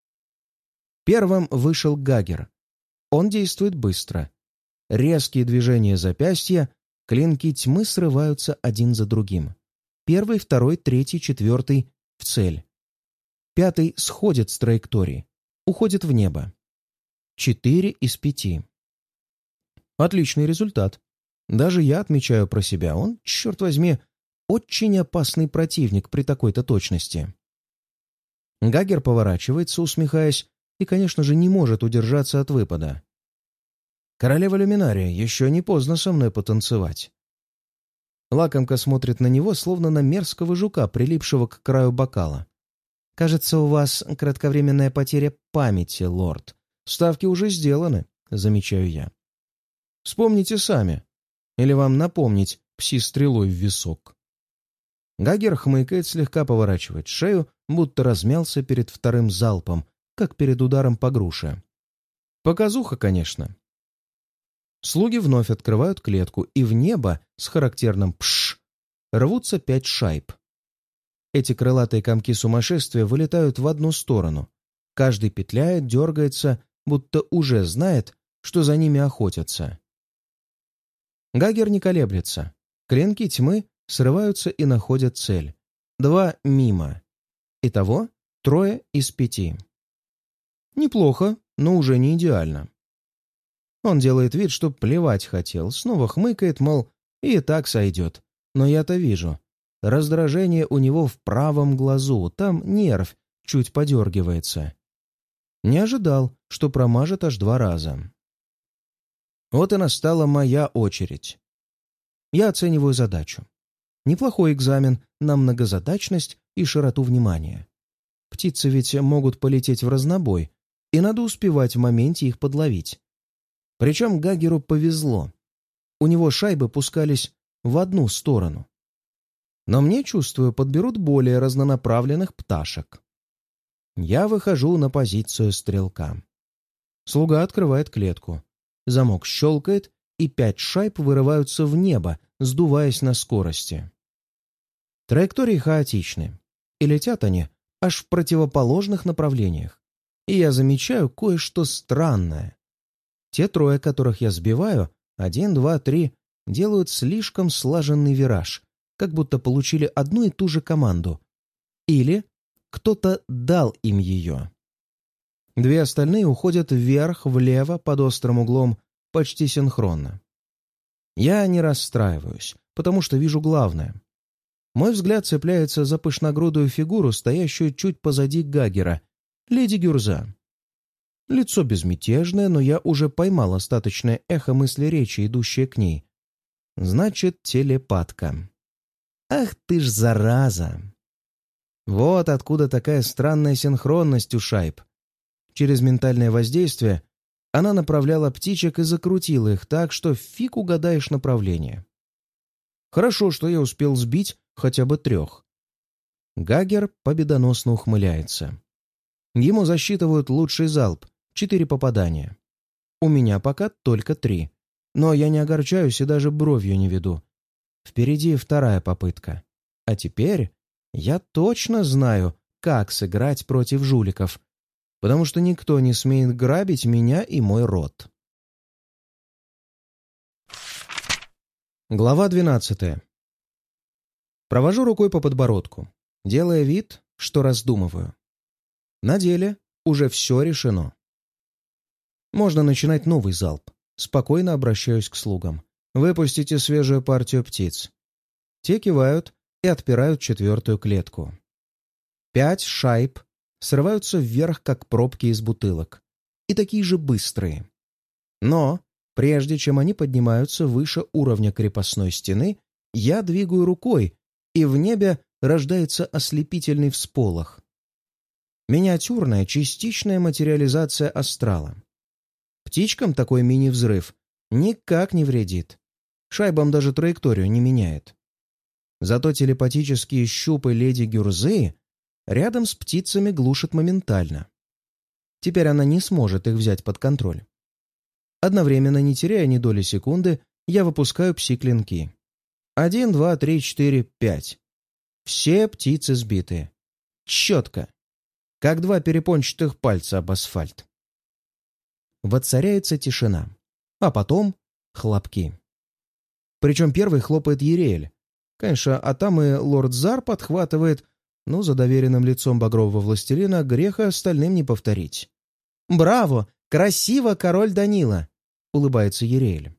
Первым вышел Гагер. Он действует быстро. Резкие движения запястья, клинки тьмы срываются один за другим. Первый, второй, третий, четвертый — в цель. Пятый сходит с траектории, уходит в небо. Четыре из пяти. Отличный результат. Даже я отмечаю про себя. Он, черт возьми, очень опасный противник при такой-то точности. Гагер поворачивается, усмехаясь, и, конечно же, не может удержаться от выпада. «Королева Люминария, еще не поздно со мной потанцевать». Лакомка смотрит на него, словно на мерзкого жука, прилипшего к краю бокала. «Кажется, у вас кратковременная потеря памяти, лорд. Ставки уже сделаны», — замечаю я. «Вспомните сами. Или вам напомнить пси-стрелой в висок». Гагер хмыкает, слегка поворачивает шею, будто размялся перед вторым залпом, как перед ударом по груше. Показуха, конечно. Слуги вновь открывают клетку, и в небо с характерным «пш» рвутся пять шайб. Эти крылатые комки сумасшествия вылетают в одну сторону. Каждый петляет, дергается, будто уже знает, что за ними охотятся. Гагер не колеблется. Клинки тьмы срываются и находят цель. Два мимо. Итого трое из пяти. Неплохо, но уже не идеально. Он делает вид, что плевать хотел, снова хмыкает, мол, и так сойдет. Но я-то вижу. Раздражение у него в правом глазу, там нерв чуть подергивается. Не ожидал, что промажет аж два раза. Вот и настала моя очередь. Я оцениваю задачу. Неплохой экзамен на многозадачность и широту внимания. Птицы ведь могут полететь в разнобой, и надо успевать в моменте их подловить. Причем Гагеру повезло. У него шайбы пускались в одну сторону. Но мне, чувствую, подберут более разнонаправленных пташек. Я выхожу на позицию стрелка. Слуга открывает клетку. Замок щелкает, и пять шайб вырываются в небо, сдуваясь на скорости. Траектории хаотичны, и летят они аж в противоположных направлениях. И я замечаю кое-что странное. Те трое, которых я сбиваю, один, два, три, делают слишком слаженный вираж, как будто получили одну и ту же команду. Или кто-то дал им ее. Две остальные уходят вверх, влево, под острым углом, почти синхронно. Я не расстраиваюсь, потому что вижу главное. Мой взгляд цепляется за пышногрудую фигуру, стоящую чуть позади Гагера, леди Гюрза. Лицо безмятежное, но я уже поймал остаточное эхо мысли речи, идущее к ней. Значит, телепатка. Ах ты ж зараза! Вот откуда такая странная синхронность у шайб. Через ментальное воздействие она направляла птичек и закрутила их так, что фиг угадаешь направление. Хорошо, что я успел сбить хотя бы трех. Гагер победоносно ухмыляется. Ему засчитывают лучший залп, четыре попадания. У меня пока только три, но я не огорчаюсь и даже бровью не веду. Впереди вторая попытка. А теперь я точно знаю, как сыграть против жуликов, потому что никто не смеет грабить меня и мой род. Глава двенадцатая. Провожу рукой по подбородку, делая вид, что раздумываю. На деле уже все решено. Можно начинать новый залп. Спокойно обращаюсь к слугам. «Выпустите свежую партию птиц». Те кивают и отпирают четвертую клетку. Пять шайб срываются вверх, как пробки из бутылок. И такие же быстрые. Но прежде чем они поднимаются выше уровня крепостной стены, я двигаю рукой, и в небе рождается ослепительный всполох. Миниатюрная частичная материализация астрала. Птичкам такой мини-взрыв никак не вредит. Шайбам даже траекторию не меняет. Зато телепатические щупы леди Гюрзы рядом с птицами глушат моментально. Теперь она не сможет их взять под контроль. Одновременно, не теряя ни доли секунды, я выпускаю пси-клинки. Один, два, три, четыре, пять. Все птицы сбиты. Четко. Как два перепончатых пальца об асфальт. Воцаряется тишина. А потом хлопки. Причем первый хлопает Ериэль. Конечно, а там и лорд Зар подхватывает, но за доверенным лицом багрового властелина греха остальным не повторить. «Браво! Красиво, король Данила!» — улыбается Ериэль.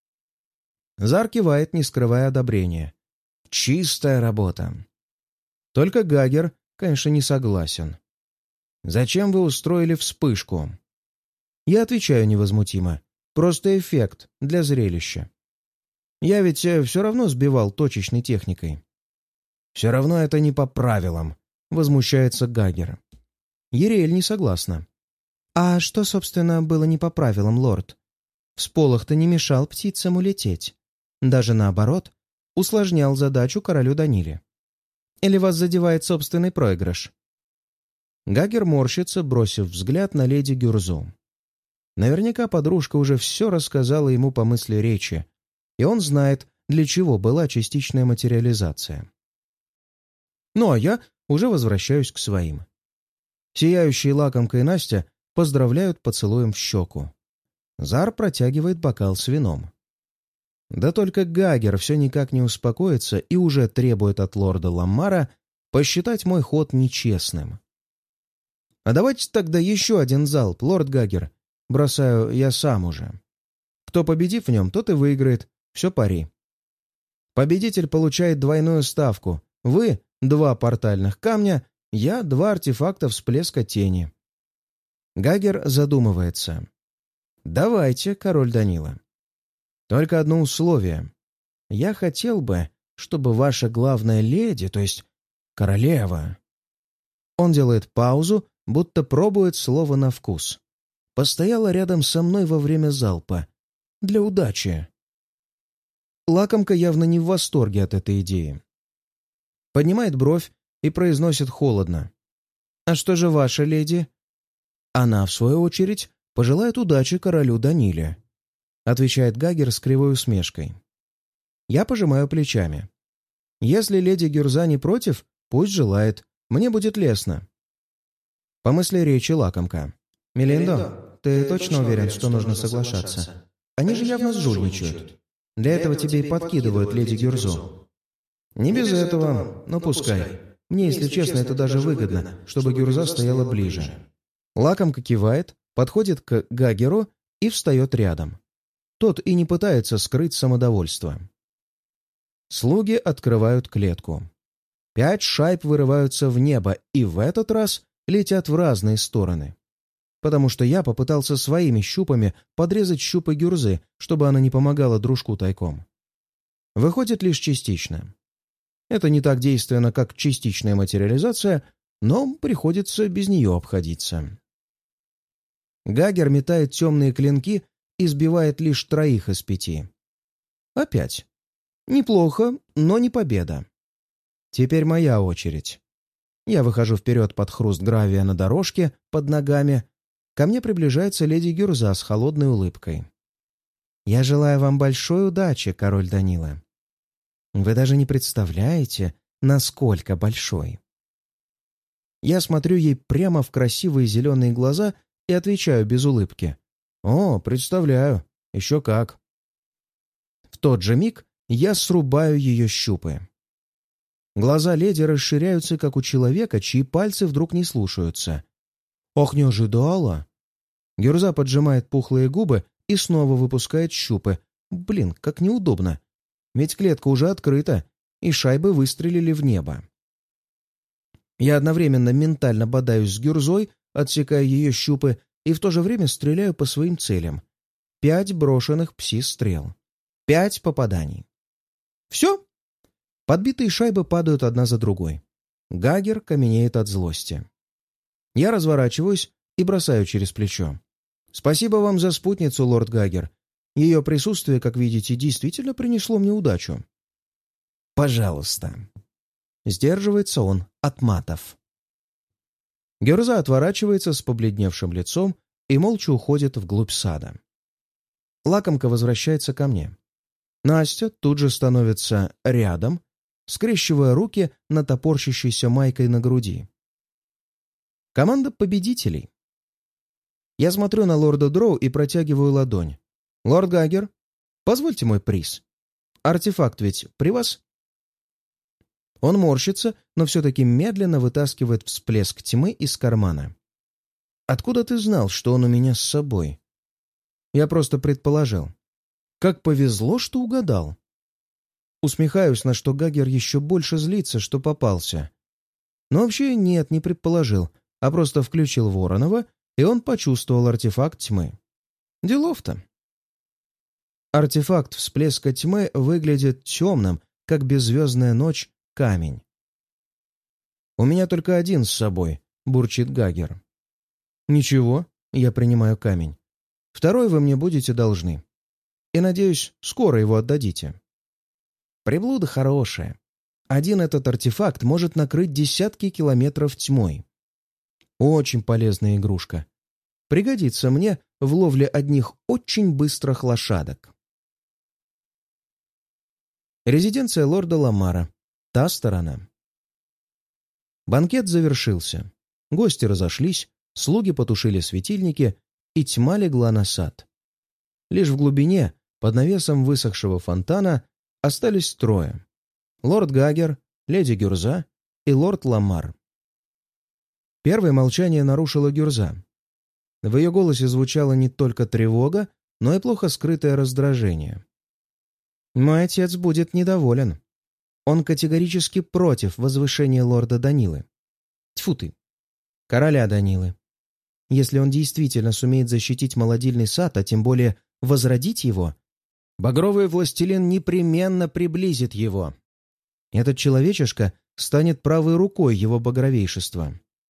Зар кивает, не скрывая одобрения. «Чистая работа!» Только Гагер, конечно, не согласен. «Зачем вы устроили вспышку?» Я отвечаю невозмутимо. Просто эффект для зрелища. Я ведь все равно сбивал точечной техникой. «Все равно это не по правилам», — возмущается Гагер. Ериэль не согласна. «А что, собственно, было не по правилам, лорд? Всполох-то не мешал птицам улететь. Даже наоборот, усложнял задачу королю Даниле. Или вас задевает собственный проигрыш?» Гагер морщится, бросив взгляд на леди Гюрзу. Наверняка подружка уже все рассказала ему по мысли речи, и он знает, для чего была частичная материализация. Ну а я уже возвращаюсь к своим. Сияющие лакомка и Настя поздравляют поцелуем в щеку. Зар протягивает бокал с вином. Да только Гагер все никак не успокоится и уже требует от лорда Ламмара посчитать мой ход нечестным. «А давайте тогда еще один залп, лорд Гагер. Бросаю я сам уже. Кто победив в нем, тот и выиграет. Все пари. Победитель получает двойную ставку. Вы — два портальных камня, я — два артефакта всплеска тени». Гагер задумывается. «Давайте, король Данила. Только одно условие. Я хотел бы, чтобы ваша главная леди, то есть королева...» Он делает паузу, будто пробует слово на вкус. «Постояла рядом со мной во время залпа. Для удачи». Лакомка явно не в восторге от этой идеи. Поднимает бровь и произносит холодно. «А что же ваша леди?» «Она, в свою очередь, пожелает удачи королю Даниле», отвечает Гагер с кривой усмешкой. Я пожимаю плечами. Если леди Гюрза не против, пусть желает. Мне будет лестно. По мысли речи лакомка. «Мелиндо, ты точно уверен, что нужно соглашаться? Они же явно сжульничают. Для этого тебе и подкидывают леди Гюрзу». «Не без этого, но пускай. Мне, если честно, это даже выгодно, чтобы Гюрза стояла ближе». Лакомка кивает, подходит к Гагеру и встает рядом. Тот и не пытается скрыть самодовольство. Слуги открывают клетку. Пять шайб вырываются в небо и в этот раз летят в разные стороны. Потому что я попытался своими щупами подрезать щупы гюрзы, чтобы она не помогала дружку тайком. Выходит лишь частично. Это не так действенно, как частичная материализация, но приходится без нее обходиться. Гагер метает темные клинки и сбивает лишь троих из пяти. Опять. Неплохо, но не победа. Теперь моя очередь. Я выхожу вперед под хруст гравия на дорожке под ногами. Ко мне приближается леди Гюрза с холодной улыбкой. «Я желаю вам большой удачи, король Данила. Вы даже не представляете, насколько большой». Я смотрю ей прямо в красивые зеленые глаза и отвечаю без улыбки. «О, представляю. Еще как». В тот же миг я срубаю ее щупы. Глаза леди расширяются, как у человека, чьи пальцы вдруг не слушаются. «Ох, не ожидала!» Гюрза поджимает пухлые губы и снова выпускает щупы. Блин, как неудобно. Ведь клетка уже открыта, и шайбы выстрелили в небо. Я одновременно ментально бодаюсь с Гюрзой, отсекая ее щупы, и в то же время стреляю по своим целям. Пять брошенных пси-стрел. Пять попаданий. Все. Подбитые шайбы падают одна за другой. Гагер каменеет от злости. Я разворачиваюсь и бросаю через плечо. «Спасибо вам за спутницу, лорд Гагер. Ее присутствие, как видите, действительно принесло мне удачу». «Пожалуйста». Сдерживается он от матов. Гюрза отворачивается с побледневшим лицом и молча уходит вглубь сада. Лакомка возвращается ко мне. Настя тут же становится рядом, скрещивая руки над топорщащейся майкой на груди. Команда победителей. Я смотрю на лорда Дроу и протягиваю ладонь. «Лорд Гагер, позвольте мой приз. Артефакт ведь при вас?» Он морщится, но все-таки медленно вытаскивает всплеск тьмы из кармана. «Откуда ты знал, что он у меня с собой?» «Я просто предположил. Как повезло, что угадал». Усмехаюсь, на что Гагер еще больше злится, что попался. Но вообще нет, не предположил, а просто включил Воронова, и он почувствовал артефакт тьмы. Делов-то. Артефакт всплеска тьмы выглядит темным, как беззвездная ночь, камень. «У меня только один с собой», — бурчит Гагер. «Ничего, я принимаю камень. Второй вы мне будете должны. И, надеюсь, скоро его отдадите». Приблуда хорошая. Один этот артефакт может накрыть десятки километров тьмой. Очень полезная игрушка. Пригодится мне в ловле одних очень быстрых лошадок. Резиденция лорда Ламара. Та сторона. Банкет завершился. Гости разошлись, слуги потушили светильники, и тьма легла на сад. Лишь в глубине, под навесом высохшего фонтана, остались трое. Лорд Гагер, леди Гюрза и лорд Ламар. Первое молчание нарушила Гюрза. В ее голосе звучала не только тревога, но и плохо скрытое раздражение. «Мой отец будет недоволен. Он категорически против возвышения лорда Данилы. Тьфу ты, короля Данилы. Если он действительно сумеет защитить молодильный сад, а тем более возродить его, багровый властелин непременно приблизит его. Этот человечишка станет правой рукой его багровейшества».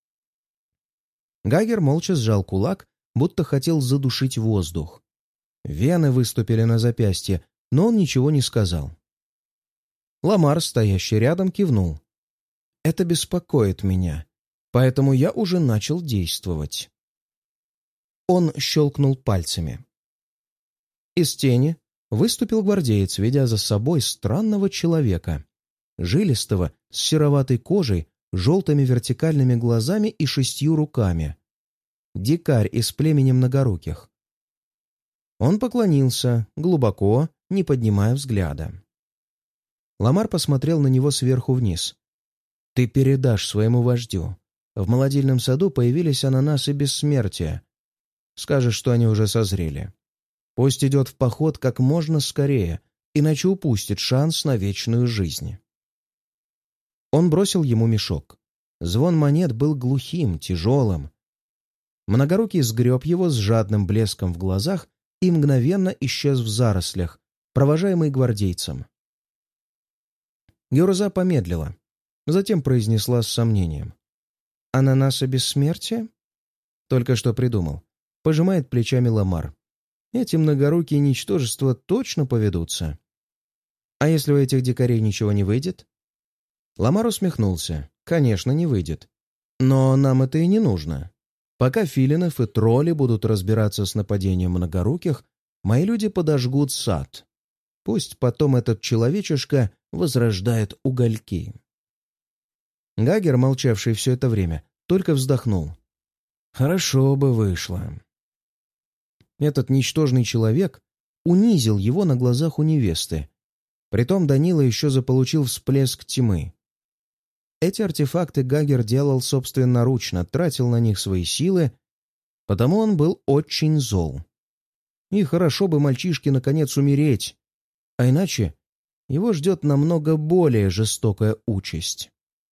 Гагер молча сжал кулак, будто хотел задушить воздух. Вены выступили на запястье, но он ничего не сказал. Ламар, стоящий рядом, кивнул. «Это беспокоит меня, поэтому я уже начал действовать». Он щелкнул пальцами. Из тени выступил гвардеец, ведя за собой странного человека, жилистого, с сероватой кожей, желтыми вертикальными глазами и шестью руками. Дикарь из племени многоруких. Он поклонился, глубоко, не поднимая взгляда. Ламар посмотрел на него сверху вниз. «Ты передашь своему вождю. В молодильном саду появились ананасы бессмертия. Скажешь, что они уже созрели. Пусть идет в поход как можно скорее, иначе упустит шанс на вечную жизнь». Он бросил ему мешок. Звон монет был глухим, тяжелым. Многорукий сгреб его с жадным блеском в глазах и мгновенно исчез в зарослях, провожаемый гвардейцем. Гюрза помедлила, затем произнесла с сомнением. «Ананаса бессмертия?» «Только что придумал», — пожимает плечами Ламар. «Эти многорукие ничтожества точно поведутся. А если у этих дикарей ничего не выйдет?» Ламар усмехнулся. «Конечно, не выйдет. Но нам это и не нужно. Пока филинов и тролли будут разбираться с нападением многоруких, мои люди подожгут сад. Пусть потом этот человечишка возрождает угольки». Гагер, молчавший все это время, только вздохнул. «Хорошо бы вышло». Этот ничтожный человек унизил его на глазах у невесты. Притом Данила еще заполучил всплеск тьмы. Эти артефакты Гагер делал собственноручно, тратил на них свои силы, потому он был очень зол. И хорошо бы мальчишке наконец умереть, а иначе его ждет намного более жестокая участь.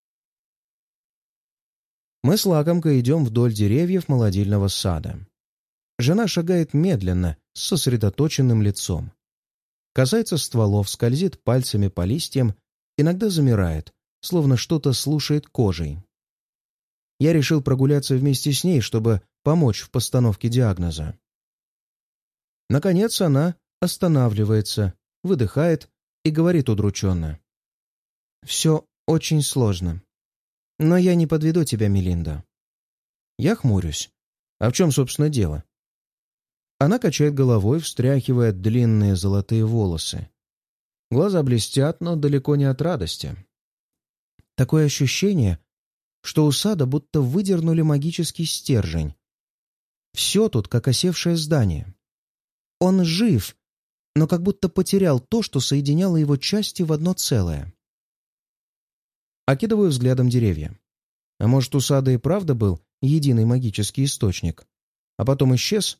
Мы с Лакомкой идем вдоль деревьев молодильного сада. Жена шагает медленно, с сосредоточенным лицом. Касается стволов, скользит пальцами по листьям, иногда замирает, словно что-то слушает кожей. Я решил прогуляться вместе с ней, чтобы помочь в постановке диагноза. Наконец она останавливается, выдыхает и говорит удрученно. «Все очень сложно. Но я не подведу тебя, Мелинда». Я хмурюсь. А в чем, собственно, дело? Она качает головой, встряхивая длинные золотые волосы. Глаза блестят, но далеко не от радости. Такое ощущение, что у сада будто выдернули магический стержень. Все тут как осевшее здание. Он жив, но как будто потерял то, что соединяло его части в одно целое. Окидываю взглядом деревья. А может, у сада и правда был единый магический источник, а потом исчез?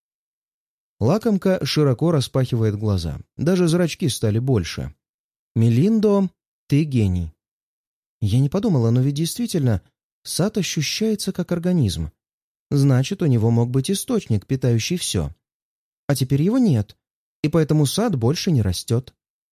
Лакомка широко распахивает глаза. Даже зрачки стали больше. «Мелиндо, ты гений». Я не подумала, но ведь действительно сад ощущается как организм. Значит, у него мог быть источник, питающий все. А теперь его нет, и поэтому сад больше не растет.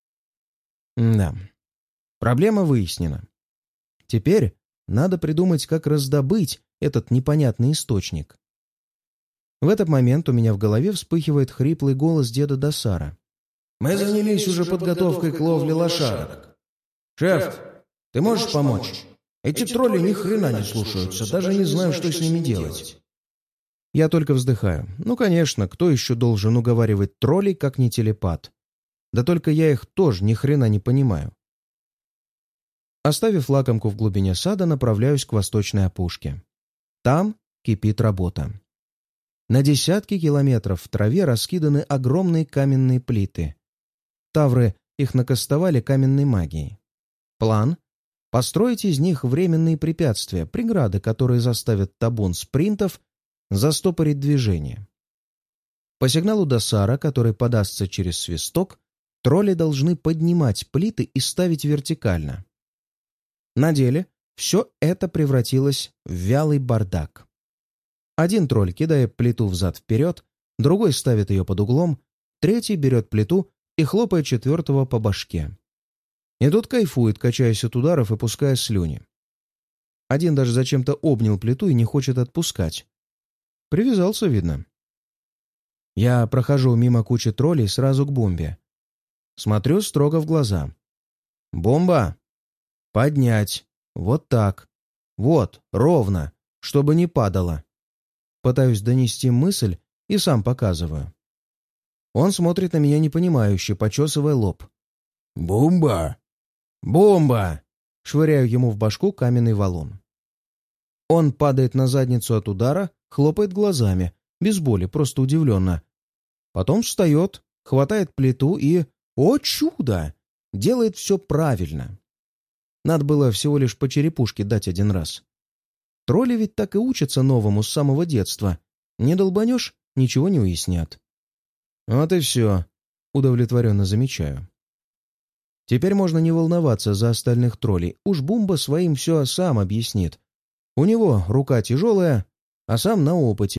Да, проблема выяснена. Теперь надо придумать, как раздобыть этот непонятный источник. В этот момент у меня в голове вспыхивает хриплый голос деда Досара. «Мы занялись уже подготовкой к ловле лошадок. Шеф, ты можешь помочь? Эти тролли ни хрена не слушаются, даже не знаю, что с ними делать». Я только вздыхаю. Ну, конечно, кто еще должен уговаривать троллей, как не телепат? Да только я их тоже ни хрена не понимаю. Оставив Лакомку в глубине сада, направляюсь к восточной опушке. Там кипит работа. На десятки километров в траве раскиданы огромные каменные плиты. Тавры их накастовали каменной магией. План — построить из них временные препятствия, преграды, которые заставят табун спринтов застопорить движение. По сигналу Досара, который подастся через свисток, тролли должны поднимать плиты и ставить вертикально. На деле все это превратилось в вялый бардак. Один тролль кидает плиту взад-вперед, другой ставит ее под углом, третий берет плиту и хлопает четвертого по башке. И тут кайфует, качаясь от ударов и пуская слюни. Один даже зачем-то обнял плиту и не хочет отпускать. Привязался, видно. Я прохожу мимо кучи троллей сразу к бомбе. Смотрю строго в глаза. «Бомба! Поднять! Вот так! Вот, ровно, чтобы не падало!» Пытаюсь донести мысль и сам показываю. Он смотрит на меня непонимающе, почесывая лоб. «Бомба!» «Бомба!» — швыряю ему в башку каменный валун. Он падает на задницу от удара, хлопает глазами, без боли, просто удивленно. Потом встает, хватает плиту и, о чудо, делает все правильно. Надо было всего лишь по черепушке дать один раз. Тролли ведь так и учатся новому с самого детства. Не долбанешь — ничего не уяснят. Вот и все, удовлетворенно замечаю. Теперь можно не волноваться за остальных троллей. Уж Бумба своим все сам объяснит. У него рука тяжелая, а сам на опыте.